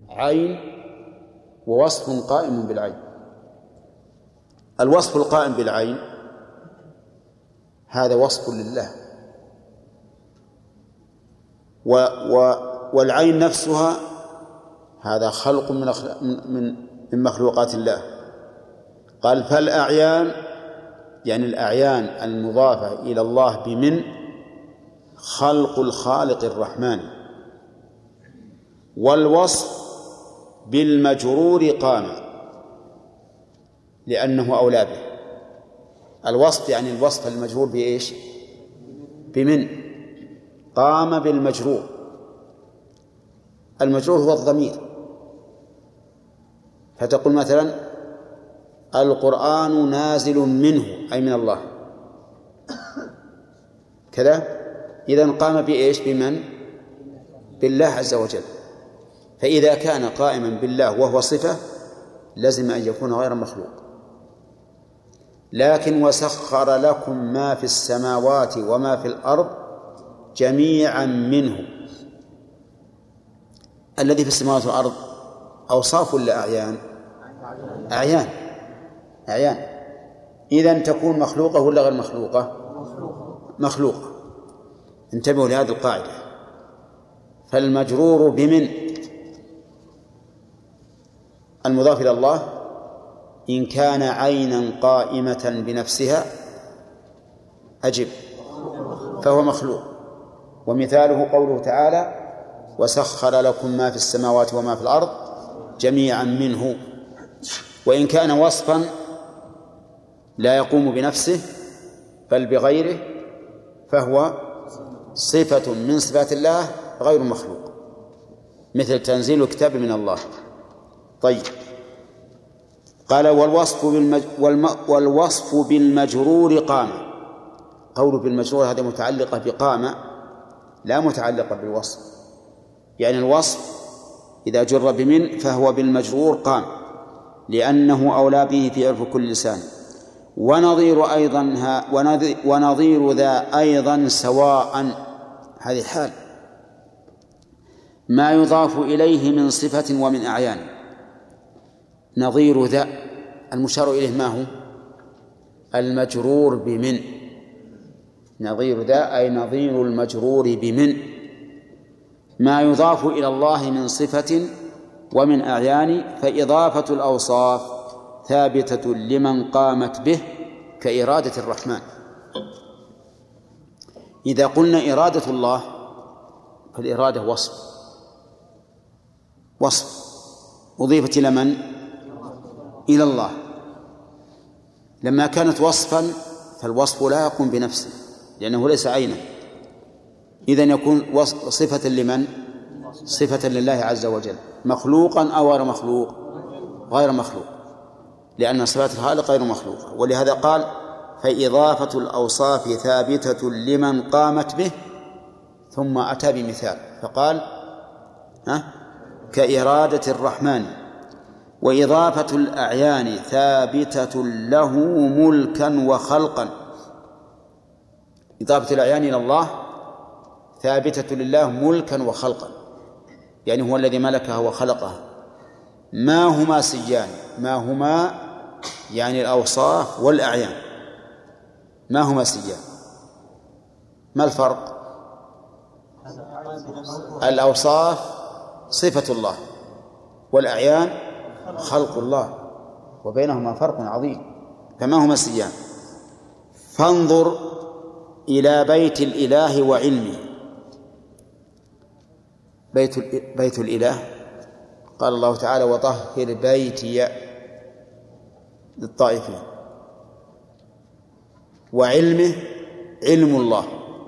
عين ووصف قائم بالعين. الوصف القائم بالعين هذا وصف لله، والعين نفسها هذا خلق من مخلوقات الله. قال فالأعيان يعني الأعيان المضافة إلى الله بمن خلق الخالق الرحمن. والوصف بالمجرور قام لأنه أولى به. الوصف يعني الوصف المجرور بإيش؟ بمن؟ قام بالمجرور. المجرور هو الضمير، فتقول مثلا القرآن نازل منه أي من الله كذا، إذن قام بإيش؟ بمن؟ بالله عز وجل. فإذا كان قائما بالله وهو صفة لازم أن يكون غير مخلوق. لكن وسخر لكم ما في السماوات وما في الأرض جميعا منه. الذي في السماوات والأرض أوصاف ولا أعيان؟ أعيان. إذن تكون مخلوقة ولا غير مخلوقة؟ مخلوقة. انتبهوا لهذه القاعدة. فالمجرور بمن المضاف إلى الله إن كان عينا قائمة بنفسها أجب فهو مخلوق. ومثاله قوله تعالى وسخر لكم ما في السماوات وما في الأرض جميعا منه. وإن كان وصفا لا يقوم بنفسه بل بغيره فهو صفة من صفات الله غير مخلوق، مثل تنزيل الكتاب من الله. طيب، قال والوصف بالمجرور قام. قوله بالمجرور هذا متعلقة بقام لا متعلقة بالوصف، يعني الوصف إذا جر بمن فهو بالمجرور قام لأنه أولى به في عرف كل لسان. ونظير ذا أيضا سواء، هذه حال ما يضاف إليه من صفة ومن أعيان. نظير ذا المشار إليه ما هو؟ المجرور بمن. نظير ذا أي نظير المجرور بمن، ما يضاف إلى الله من صفة ومن أعيان. فإضافة الأوصاف ثابتة لمن قامت به كإرادة الرحمن. إذا قلنا إرادة الله فالإرادة وصف أضيفت إلى من؟ إلى الله. لما كانت وصفا فالوصف لا يقوم بنفسه لأنه ليس عينا، إذن يكون صفة لمن؟ صفة لله عز وجل. مخلوقا أو غير مخلوق؟ غير مخلوق، لأن صفات الخالق غير مخلوقة. ولهذا قال فإضافة الأوصاف ثابتة لمن قامت به، ثم أتى بمثال فقال كإرادة الرحمن. وإضافة الأعيان ثابتة له ملكا وخلقا. إضافة الأعيان إلى الله ثابتة لله ملكا وخلقا، يعني هو الذي ملكها وخلقها. ما هما سيان؟ ما هما يعني الأوصاف والأعيان. ما هما سيان؟ ما الفرق؟ الأوصاف صفة الله والأعيان خلق الله، وبينهما فرق عظيم. فما هما سيان؟ فانظر إلى بيت الإله وعلمه. بيت الإله قال الله تعالى وطهر بيتي للطائفين. وعلمه علم الله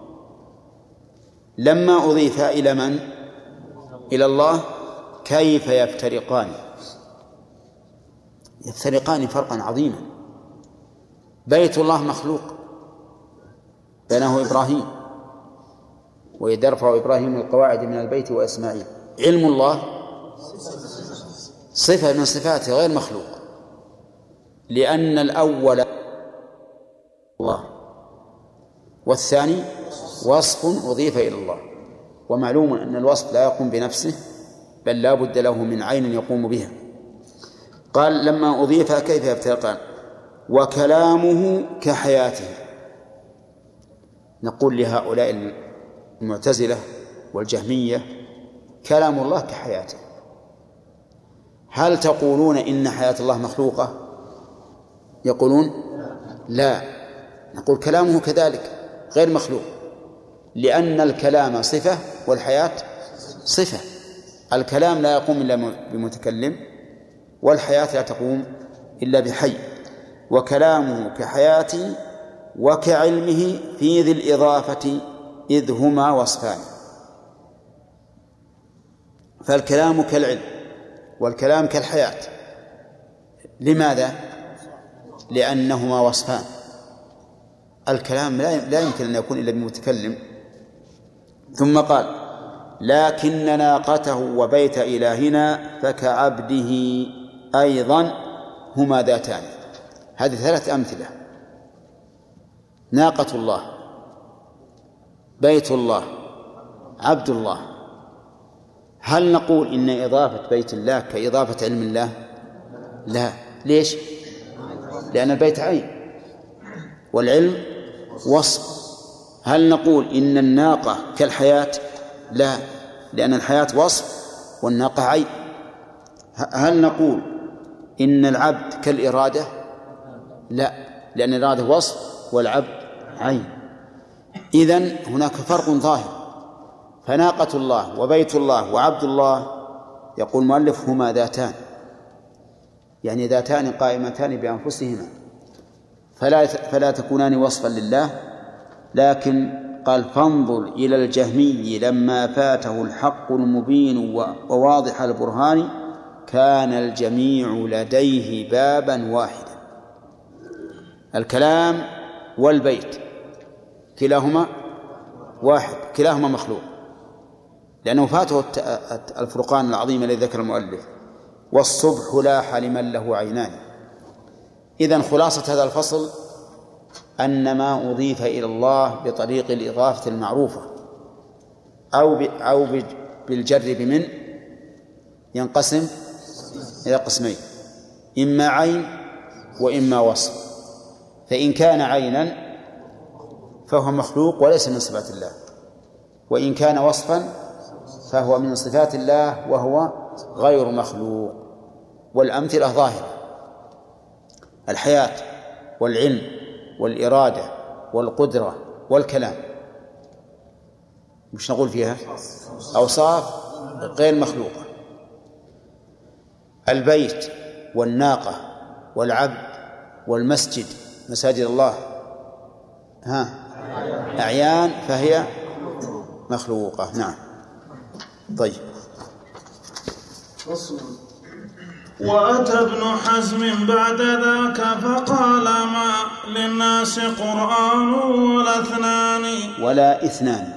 لما أضيف إلى من؟ إلى الله. كيف يفترقان؟ يفترقان فرقا عظيما. بيت الله مخلوق بناه إبراهيم وإذ يرفع إبراهيم القواعد من البيت وإسماعيل. علم الله صفة من صفاته غير مخلوق، لأن الأول الله والثاني وصف أضيف إلى الله. ومعلوم أن الوصف لا يقوم بنفسه بل لا بد له من عين يقوم بها. قال لما أضيف كيف يبتلى؟ قال وكلامه كحياته. نقول لهؤلاء المعتزلة والجهمية كلام الله كحياته. هل تقولون إن حياة الله مخلوقة؟ يقولون لا، نقول كلامه كذلك غير مخلوق، لأن الكلام صفة والحياة صفة. الكلام لا يقوم إلا بمتكلم، والحياة لا تقوم إلا بحي. وكلامه كحياته وكعلمه في ذي الإضافة إذ هما وصفان. فالكلام كالعلم والكلام كالحياة. لماذا؟ لأنهما وصفان. الكلام لا يمكن أن يكون إلا بمتكلم. ثم قال لكن ناقته وبيت إلهنا فكعبده أيضا هما ذاتان. هذه 3 أمثلة: ناقة الله، بيت الله، عبد الله. هل نقول إن إضافة بيت الله كإضافة علم الله؟ لا. ليش؟ لأن البيت عين والعلم وصف. هل نقول إن الناقة كالحياة؟ لا، لأن الحياة وصف والناقة عين. هل نقول إن العبد كالإرادة؟ لا، لأن الإرادة وصف والعبد عين. إذن هناك فرق ظاهر. فناقة الله وبيت الله وعبد الله يقول المؤلف هما ذاتان، يعني ذاتان قائمتان بأنفسهما، فلا تكونان وصفا لله. لكن قال فانظر إلى الجهمي لما فاته الحق المبين وواضح البرهان كان الجميع لديه بابا واحدا. الكلام والبيت كلاهما واحد، كلاهما مخلوق، لأنه فاته الفرقان العظيم الذي ذكر المؤلف: والصبح لاح لمن له عينان. إذن خلاصة هذا الفصل أن ما أضيف إلى الله بطريق الإضافة المعروفة أو بالجر بمن ينقسم إلى قسمين: إما عين وإما وصف. فإن كان عينا فهو مخلوق وليس من صفات الله، وإن كان وصفا فهو من صفات الله وهو غير مخلوق. والأمثلة ظاهرة: الحياة والعلم والإرادة والقدرة والكلام. مش نقول فيها أوصاف غير مخلوقة. البيت والناقة والعبد والمسجد، مساجد الله، أعيان فهي مخلوقة. نعم. طيب. وأتى ابن حزم بعد ذاك فقال ما للناس قرآن ولا اثنان.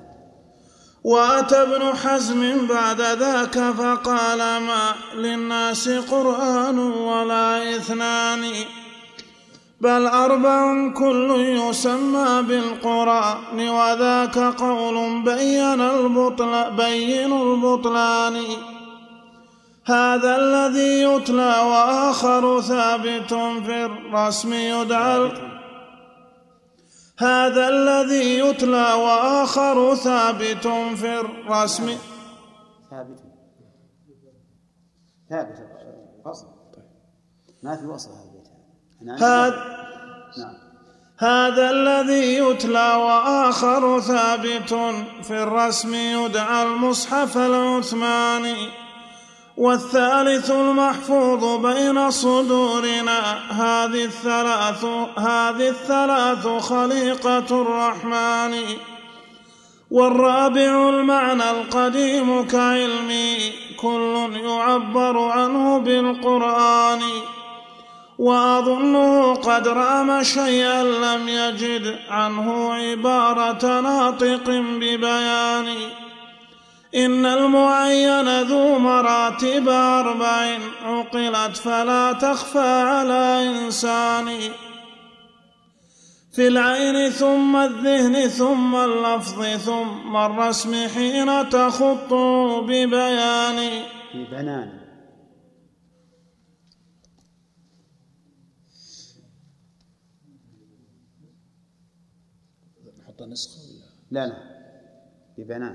وأتى ابن حزم بعد ذاك فقال ما للناس قرآن ولا اثنان، بل 4 كل يسمى بالقرآن، وذاك قول بين البطلان. هذا الذي يتلى وآخر ثابت في الرسم يدعى هذا الذي يتلى وآخر ثابت في الرسم ثابت فصل ما في وصل هذا الذي يتلى وآخر ثابت في الرسم يدعى المصحف العثماني، والثالث المحفوظ بين صدورنا. هذه الثلاث خليقة الرحمن. والرابع المعنى القديم كعلمي كل يعبر عنه بالقرآن، وأظنه قد رام شيئا لم يجد عنه عبارة ناطق ببيان. إن المعين ذو مراتب 4 عقلت فلا تخفى على إنسان، في العين ثم الذهن ثم اللفظ ثم الرسم حين تخط ببيان. في بنان. نحط نسخة لا في بنان.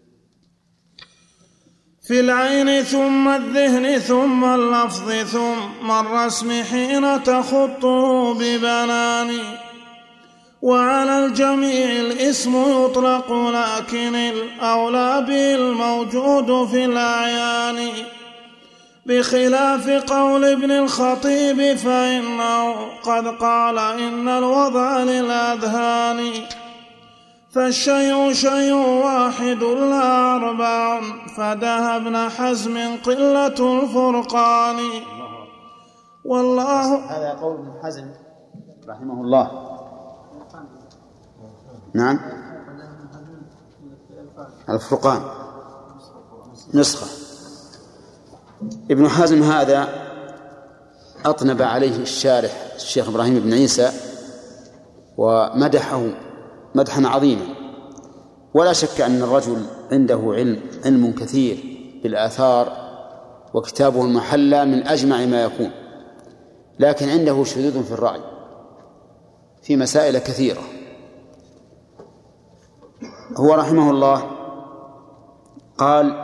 في العين ثم الذهن ثم اللفظ ثم الرسم حين تخط ببنان. وعلى الجميع الاسم يطلق لكن الأولى به الموجود في الأعيان، بخلاف قول ابن الخطيب فإنه قد قال إن الوضع للأذهان. فالشيء شيء واحد لا أربع فدها ابن حزم قلة الفرقان. والله هذا قول ابن حزم رحمه الله. نعم الفرقان نسخة. ابن حزم هذا أطنب عليه الشارح الشيخ إبراهيم بن عيسى ومدحه مدحا عظيما، ولا شك أن الرجل عنده علم كثير بالآثار، وكتابه المحلى من أجمع ما يكون، لكن عنده شذوذ في الرأي في مسائل كثيرة. هو رحمه الله قال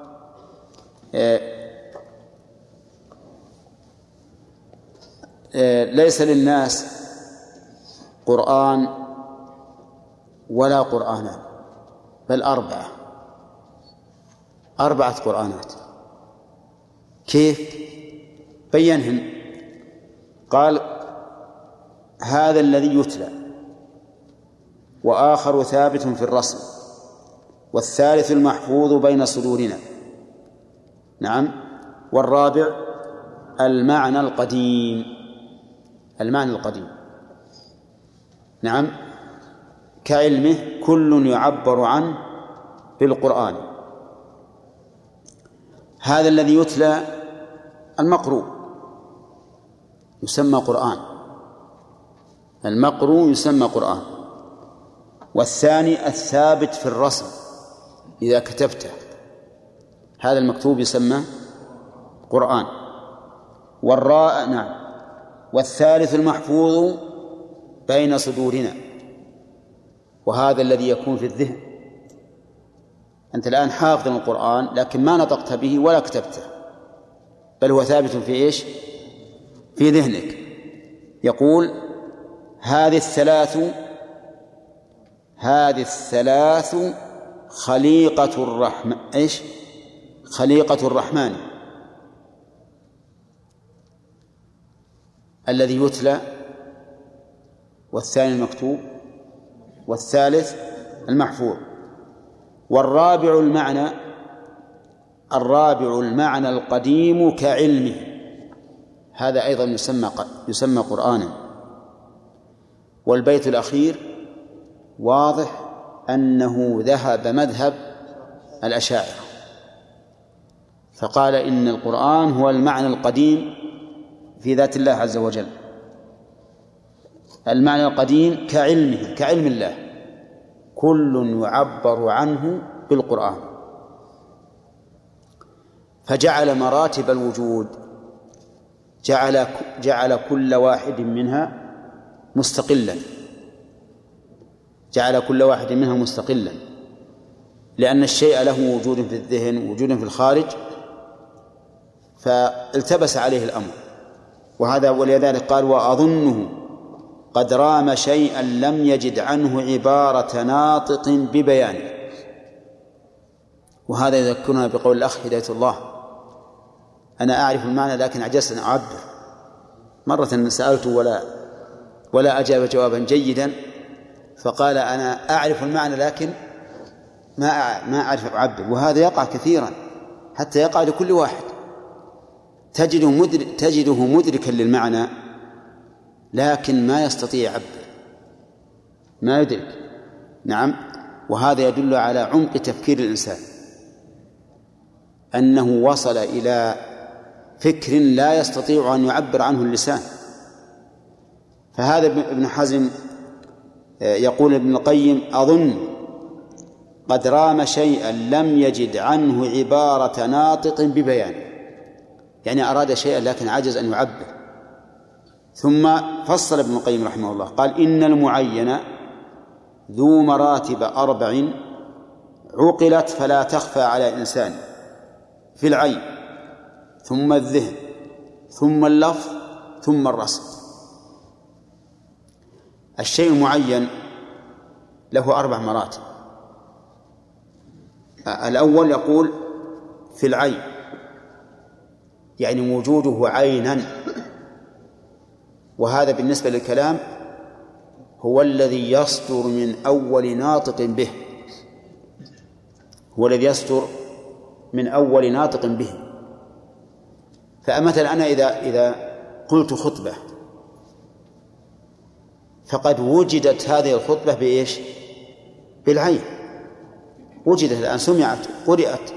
ليس للناس قرآن ولا قرآنان بل أربعة قرآنات. كيف بينهم؟ قال هذا الذي يتلى، وآخر ثابت في الرسم، والثالث المحفوظ بين صدورنا. نعم. والرابع المعنى القديم. نعم. كعلمه كل يعبر عنه بالقرآن. هذا الذي يتلى المقروء يسمى قرآن، المقروء يسمى قرآن. والثاني الثابت في الرسم إذا كتبته، هذا المكتوب يسمى قرآن. نعم. والثالث المحفوظ بين صدورنا، وهذا الذي يكون في الذهن. أنت الآن حافظ القرآن لكن ما نطقت به ولا كتبته، بل هو ثابت في إيش؟ في ذهنك. يقول هذه الثلاث خليقة الرحمن. إيش؟ خليقة الرحمن الذي يتلى، والثاني المكتوب، والثالث المحفوظ. والرابع المعنى القديم كعلمه، هذا أيضا يسمى قرآنا. والبيت الأخير واضح أنه ذهب مذهب الأشاعرة، فقال إن القرآن هو المعنى القديم في ذات الله عز وجل، المعنى القديم كعلمه، كعلم الله، كل يعبر عنه بالقرآن. فجعل مراتب الوجود، جعل كل واحد منها مستقلا، لأن الشيء له وجود في الذهن ووجود في الخارج، فالتبس عليه الأمر. وهذا ولذلك قال وأظنه قد رام شيئا لم يجد عنه عبارة ناطق ببيانه. وهذا يذكرنا بقول الأخ هداية الله: أنا أعرف المعنى لكن عجزت أن أعبر. مرة سألته ولا أجاب جوابا جيدا، فقال أنا أعرف المعنى لكن ما أعرف أعبر. وهذا يقع كثيرا، حتى يقع لكل واحد، تجده مدركا للمعنى لكن ما يستطيع يعبر، ما يدرك. نعم. وهذا يدل على عمق تفكير الإنسان، أنه وصل إلى فكر لا يستطيع أن يعبر عنه اللسان. فهذا ابن حزم يقول ابن القيم: أظن قد رام شيئا لم يجد عنه عبارة ناطق ببيانه، يعني أراد شيئا لكن عجز أن يعبر. ثم فصل ابن القيم رحمه الله قال: إن المعين ذو مراتب 4 عقلت فلا تخفى على إنسان، في العين، ثم الذهن، ثم اللفظ، ثم الرسم. الشيء المعين له 4 مراتب. الأول يقول في العين، يعني وجوده عينا، وهذا بالنسبة للكلام هو الذي يصدر من أول ناطق به، هو الذي يصدر من أول ناطق به. فمثلا أنا إذا قلت خطبة فقد وجدت هذه الخطبة بإيش؟ بالعين، وجدت الآن، سمعت، قرأت،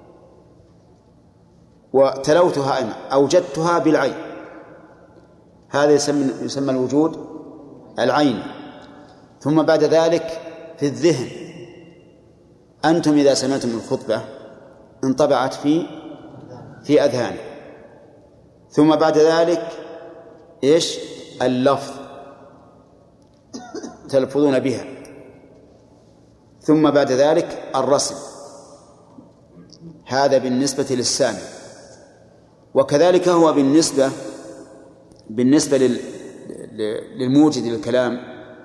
وتلوتها أنا، أوجدتها بالعين. هذا يسمى الوجود العين. ثم بعد ذلك في الذهن، أنتم إذا سمعتم الخطبة انطبعت في أذهان. ثم بعد ذلك إيش؟ اللفظ، تلفظون بها. ثم بعد ذلك الرسم، هذا بالنسبة للسامع. وكذلك هو بالنسبة للموجد للكلام،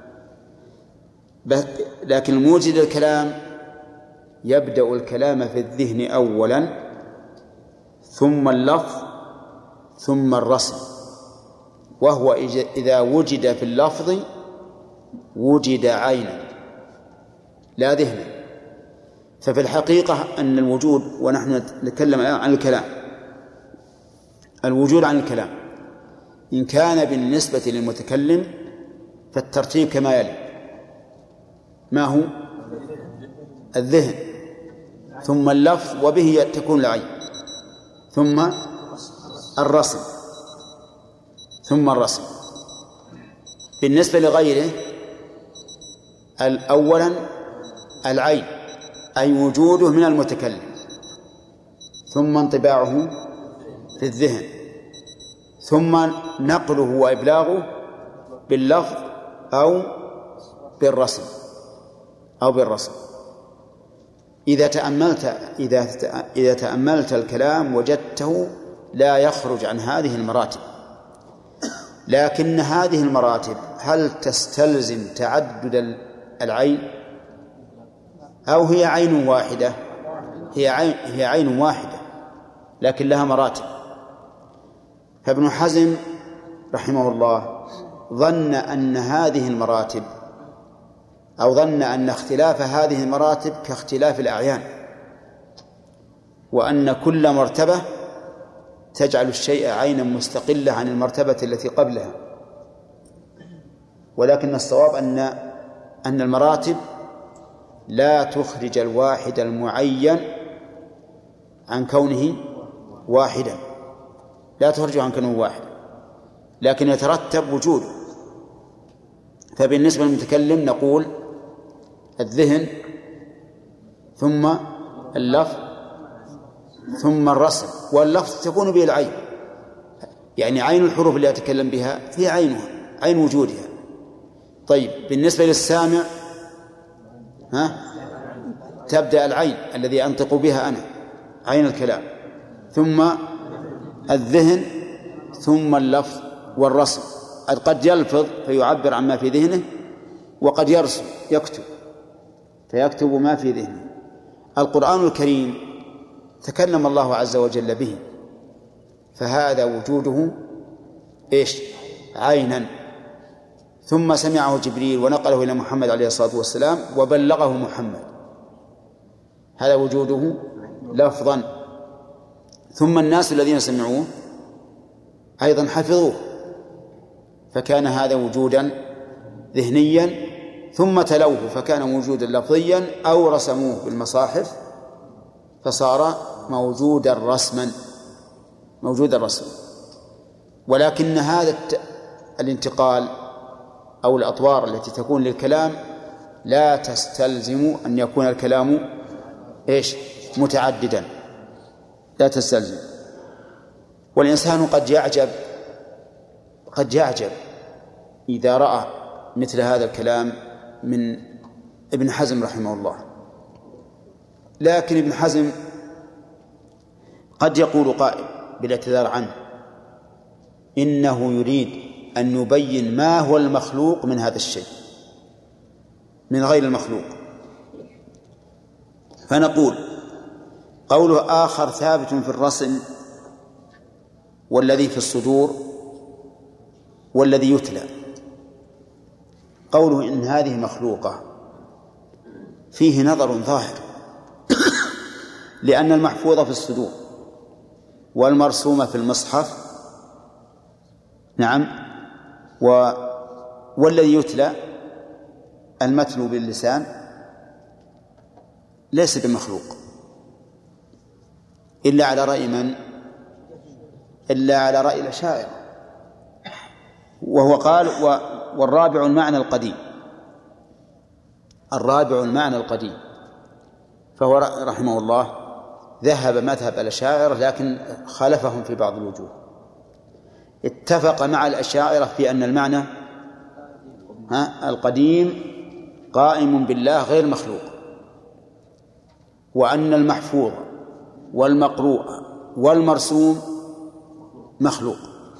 لكن الموجد للكلام يبدأ الكلام في الذهن أولا، ثم اللفظ، ثم الرسم. وهو إذا وجد في اللفظ وجد عينا لا ذهنا. ففي الحقيقة أن الوجود، ونحن نتكلم عن الكلام، الوجود عن الكلام إن كان بالنسبة للمتكلم فالترتيب كما يلي: ما هو؟ الذهن، ثم اللفظ وبه تكون العين، ثم الرسم، ثم الرسم. بالنسبة لغيره أولا العين، أي وجوده من المتكلم، ثم انطباعه في الذهن، ثم نقله وإبلاغه باللفظ أو بالرسم إذا تأملت الكلام وجدته لا يخرج عن هذه المراتب. لكن هذه المراتب هل تستلزم تعدد العين أو هي عين واحدة؟ هي عين واحدة لكن لها مراتب. فابن حزم رحمه الله ظن أن هذه المراتب، أو ظن أن اختلاف هذه المراتب كاختلاف الأعيان، وأن كل مرتبة تجعل الشيء عينا مستقلة عن المرتبة التي قبلها. ولكن الصواب أن المراتب لا تخرج الواحد المعين عن كونه واحدا، لا تخرج عن كونه واحدا، لكن يترتب وجوده. فبالنسبة للمتكلم نقول الذهن، ثم اللفظ، ثم الرسم. واللفظ تكون به العين، يعني عين الحروف اللي يتكلم بها هي عينها، عين وجودها. طيب بالنسبة للسامع تبدأ العين الذي أنطق بها أنا، عين الكلام، ثم الذهن، ثم اللفظ والرسم. قد يلفظ فيعبر عما في ذهنه، وقد يرسم يكتب فيكتب ما في ذهنه. القرآن الكريم تكلم الله عز وجل به، فهذا وجوده إيش؟ عينا. ثم سمعه جبريل ونقله إلى محمد عليه الصلاة والسلام وبلغه محمد، هذا وجوده لفظا. ثم الناس الذين سمعوه أيضا حفظوه، فكان هذا وجودا ذهنيا. ثم تلوه فكان وجودا لفظيا، أو رسموه بالمصاحف فصار موجودا رسما. ولكن هذا الانتقال أو الأطوار التي تكون للكلام لا تستلزم أن يكون الكلام متعددا، لا تستلزم. والإنسان قد يعجب إذا رأى مثل هذا الكلام من ابن حزم رحمه الله. لكن ابن حزم قد يقول قائل بالاعتذار عنه إنه يريد أن يبين ما هو المخلوق من هذا الشيء من غير المخلوق، فنقول قوله آخر ثابت في الرسم والذي في الصدور والذي يتلى، قوله إن هذه مخلوقة فيه نظر ظاهر لأن المحفوظ في الصدور والمرسوم في المصحف نعم والذي يتلى المتلو باللسان ليس بمخلوق إلا على رأي من؟ إلا على رأي الأشاعرة. وهو قال والرابع المعنى القديم، الرابع المعنى القديم، فهو رحمه الله ذهب مذهب الأشاعرة لكن خالفهم في بعض الوجوه. اتفق مع الأشاعرة في أن المعنى القديم قائم بالله غير مخلوق، وأن المحفوظ والمقروء والمرسوم مخلوق،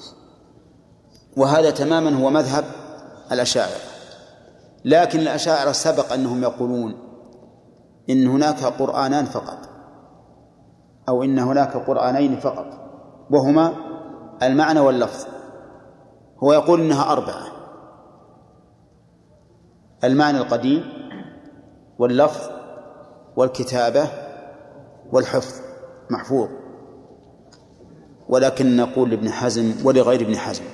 وهذا تماما هو مذهب الأشاعرة. لكن الأشاعرة سبق أنهم يقولون إن هناك قرآنان فقط أو إن هناك قرآنين فقط وهما المعنى واللفظ. هو يقول إنها 4: المعنى القديم واللفظ والكتابة والحفظ محفوظ. ولكن نقول لابن حزم ولغير ابن حزم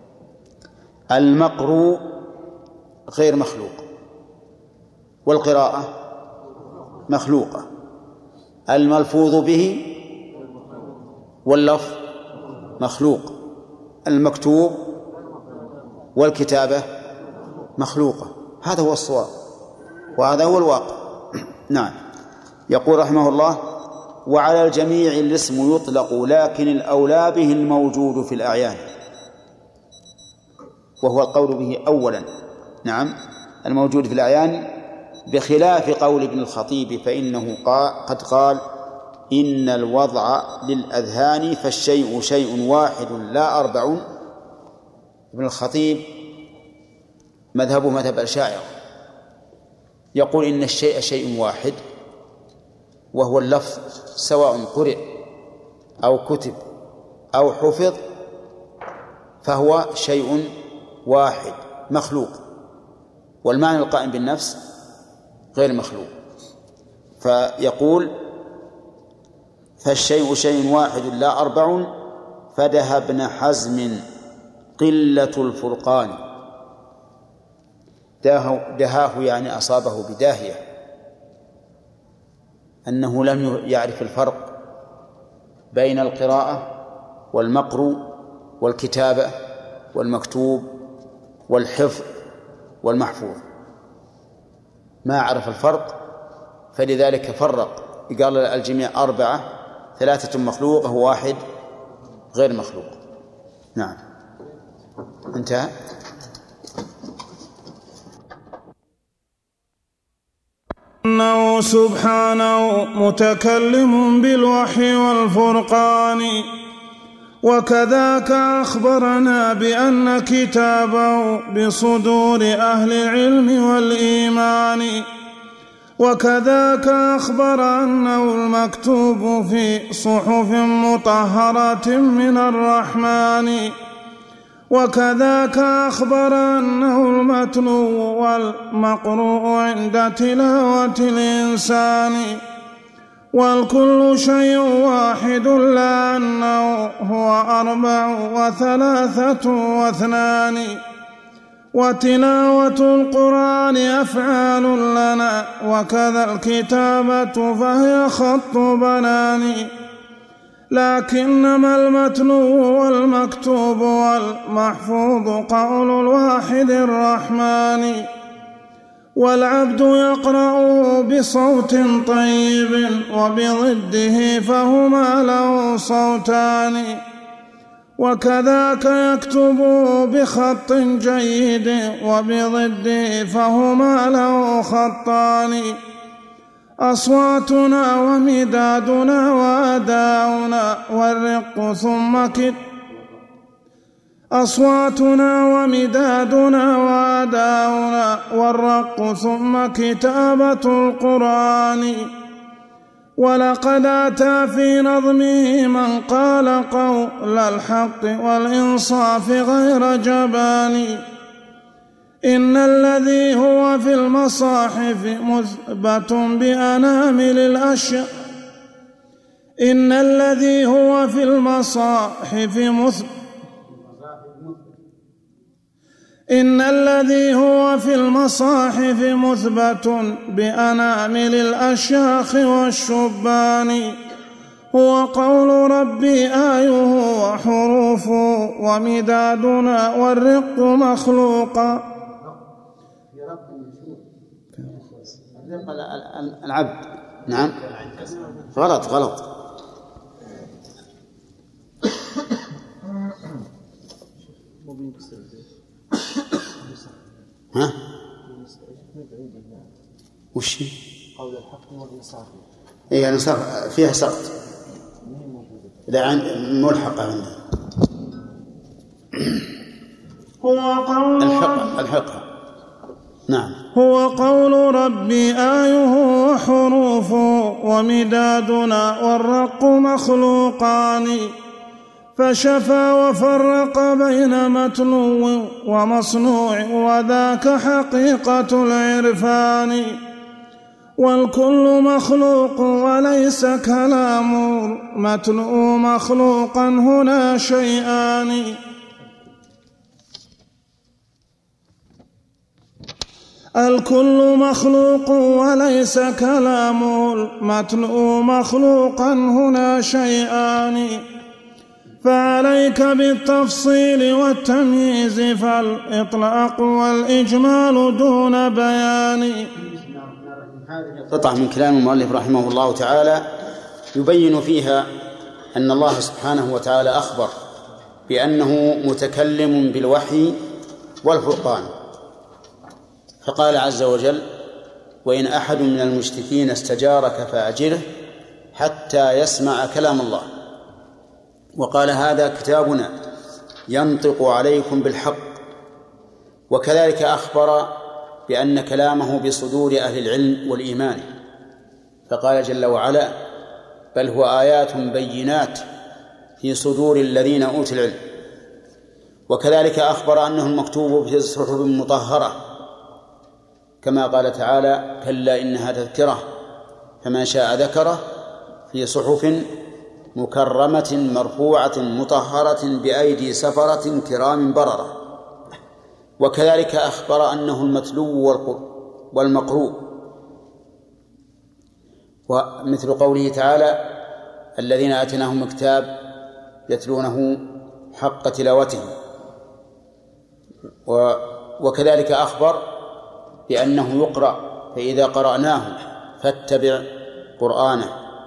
المقروء غير مخلوق والقراءة مخلوقة، الملفوظ به واللفظ مخلوق، المكتوب والكتابة مخلوقة. هذا هو الصواب وهذا هو الواقع. نعم. يقول رحمه الله وعلى الجميع الاسم يطلق لكن الأولى به الموجود في الأعيان، وهو القول به أولا. نعم، الموجود في الأعيان، بخلاف قول ابن الخطيب فإنه قد قال إن الوضع للأذهان فالشيء شيء واحد لا أربع. ابن الخطيب مذهبه مذهب الأشاعرة، يقول إن الشيء شيء واحد، وهو اللفظ سواء قرئ أو كتب أو حفظ فهو شيء واحد مخلوق، والمعنى القائم بالنفس غير مخلوق. فيقول فالشيء شيء واحد لا أربع فدها ابن حزم قلة الفرقان. دهاه يعني أصابه بداهية، أنه لم يعرف الفرق بين القراءة والمقروء والكتابة والمكتوب والحفظ والمحفوظ، ما عرف الفرق، فلذلك فرق، قال الجميع 4: 3 مخلوق وواحد غير مخلوق. نعم، انتهى. أنه سبحانه متكلم بالوحي والفرقان، وكذاك أخبرنا بأن كتابه بصدور أهل العلم والإيمان، وكذاك أخبر أنه المكتوب في صحف مطهرة من الرحمن، وكذاك أخبر أنه المتلو والمقروء عند تلاوة الإنسان، والكل شيء واحد لا أنه هو 4 و3 و2. وتلاوة القرآن أفعال لنا، وكذا الكتابة فهي خط بنان، لكنما المتلو والمكتوب والمحفوظ قول الواحد الرحمن. والعبد يقرأ بصوت طيب وبضده فهما له صوتان، وكذاك يكتب بخط جيد وبضده فهما له خطان. أصواتنا ومدادنا وأداؤنا والرق ثم أصواتنا ومدادنا وأداؤنا والرق ثم كتابة القرآن. ولقد أتى في نظمه من قال قول الحق والإنصاف غير جبان. إن الذي هو في المصاحف مثبت بأنامل الأشياء إن الذي هو في المصاحف مثبت بأنامل الأشياخ والشبان. هو قول ربي آيه وحروفه ومدادنا والرق مخلوقا. العبد نعم غلط ها وش قول الحق والإنصاف يعني فيها سقط لا ملحقة عندي. هو قول الحقها نعم. هو قول ربي آيه وحروفه ومدادنا والرق مخلوقان. فشفى وفرق بين متلو ومصنوع وذاك حقيقة العرفان. والكل مخلوق وليس كلام متلو مخلوقا هنا شيئان. الكل مخلوق وليس كلام المتلو مخلوقا هنا شيئان. فعليك بالتفصيل والتمييز فالإطلاق والإجمال دون بيان. قطعة من كلام المؤلف رحمه الله تعالى يبين فيها أن الله سبحانه وتعالى أخبر بأنه متكلم بالوحي والفرقان، فقال عز وجل: وإن أحد من المشركين استجارك فأجره حتى يسمع كلام الله. وقال: هذا كتابنا ينطق عليكم بالحق. وكذلك أخبر بأن كلامه بصدور أهل العلم والإيمان، فقال جل وعلا: بل هو آيات بينات في صدور الذين أوتوا العلم. وكذلك أخبر أنه المكتوب في صحف مطهرة، كما قال تعالى: كلا إنها تذكرة فمن شاء ذكره في صحف مكرمة مرفوعة مطهرة بأيدي سفرة كرام بررة. وكذلك أخبر أنه المتلو والمقروء، ومثل قوله تعالى: الذين آتيناهم الكتاب يتلونه حق تلاوته. وكذلك أخبر بأنه يقرأ، فإذا قرأناه فاتبع قرآنه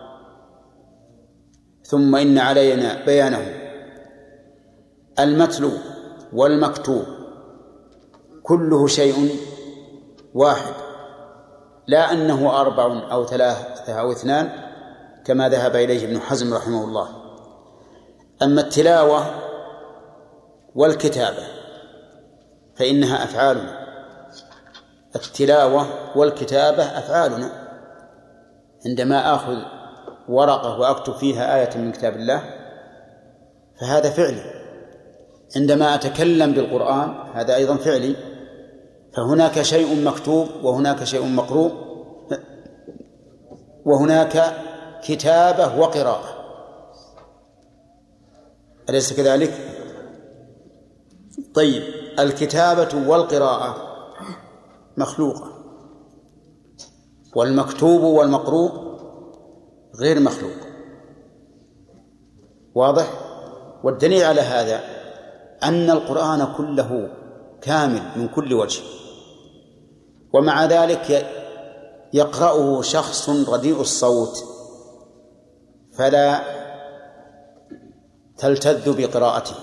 ثم إن علينا بيانه. المتلو والمكتوب كله شيء واحد، لا أنه 4 أو 3 أو 2 كما ذهب إليه ابن حزم رحمه الله. أما التلاوة والكتابة فإنها أفعالنا، التلاوة والكتابة أفعالنا. عندما أخذ ورقة وأكتب فيها آية من كتاب الله فهذا فعلي، عندما أتكلم بالقرآن هذا أيضا فعلي. فهناك شيء مكتوب وهناك شيء مقروء وهناك كتابة وقراءة، أليس كذلك؟ طيب، الكتابة والقراءة مخلوقة، والمكتوب والمقروء غير مخلوق. واضح؟ والدليل على هذا أن القرآن كله كامل من كل وجه، ومع ذلك يقرأه شخص رديء الصوت فلا تلتذ بقراءته،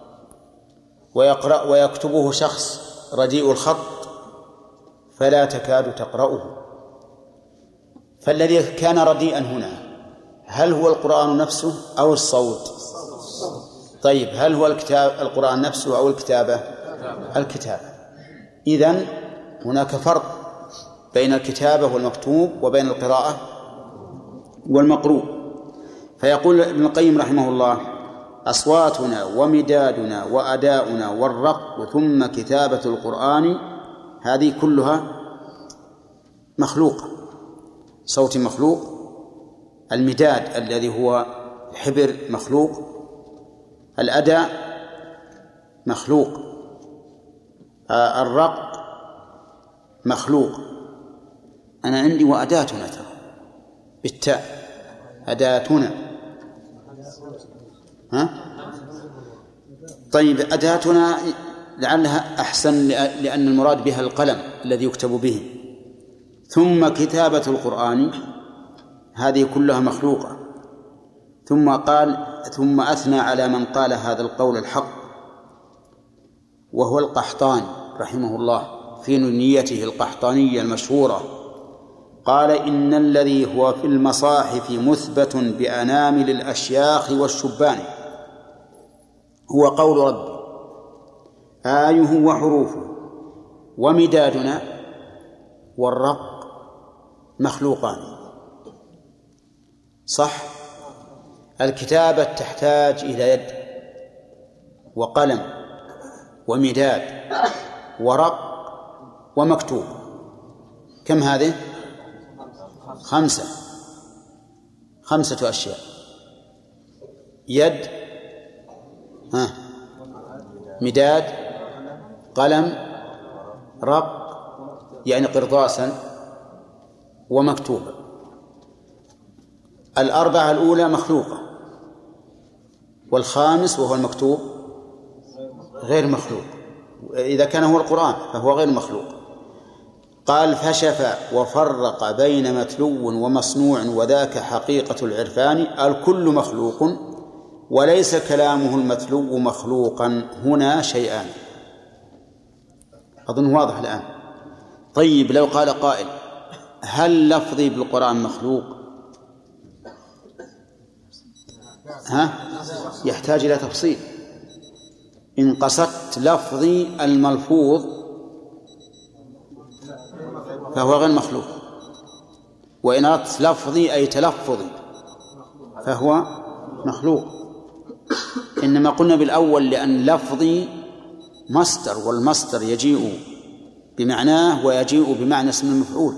ويكتبه شخص رديء الخط فلا تكاد تقرأه. فالذي كان رديئا هنا هل هو القرآن نفسه أو الصوت؟ طيب هل هو القرآن نفسه أو الكتابة؟ الكتابة. إذن هناك فرق بين الكتابة والمكتوب وبين القراءة والمقروء. فيقول ابن القيم رحمه الله: أصواتنا ومدادنا وأداؤنا والرق ثم كتابة القرآن هذه كلها مخلوقة. صوت مخلوق، المداد الذي هو حبر مخلوق، الأداء مخلوق، الرق مخلوق. أنا عندي وأداتنا ترى بالتاء، أداتنا. طيب أداتنا لعلها أحسن لأن المراد بها القلم الذي يكتب به. ثم كتابة القرآن هذه كلها مخلوقة. ثم قال: ثم أثنى على من قال هذا القول الحق وهو القحطاني رحمه الله في نونيته القحطانية المشهورة، قال: إن الذي هو في المصاحف مثبت بأنامل الأشياخ والشبان هو قول ربي آيه وحروفه، ومدادنا والرق مخلوقان. صح؟ الكتابة تحتاج إلى يد وقلم ومداد ورق ومكتوب. كم هذه؟ 5 أشياء: يد، مداد، قلم، رق يعني قرطاسا، ومكتوبة. 4 الأولى مخلوقة، والخامس وهو المكتوب غير مخلوق. إذا كان هو القرآن فهو غير مخلوق. قال: فشف وفرق بين متلو ومصنوع وذاك حقيقة العرفان، الكل مخلوق وليس كلامه المتلو مخلوقا، هنا شيئان. أظن واضح الآن. طيب لو قال قائل: هل لفظي بالقرآن مخلوق؟ يحتاج إلى تفصيل. إن قصدت لفظي الملفوظ فهو غير مخلوق، وإن أردت لفظي أي تلفظي فهو مخلوق. إنما قلنا بالأول لأن لفظي مصدر، والمصدر يجيء بمعناه ويجيء بمعنى اسم المفعول،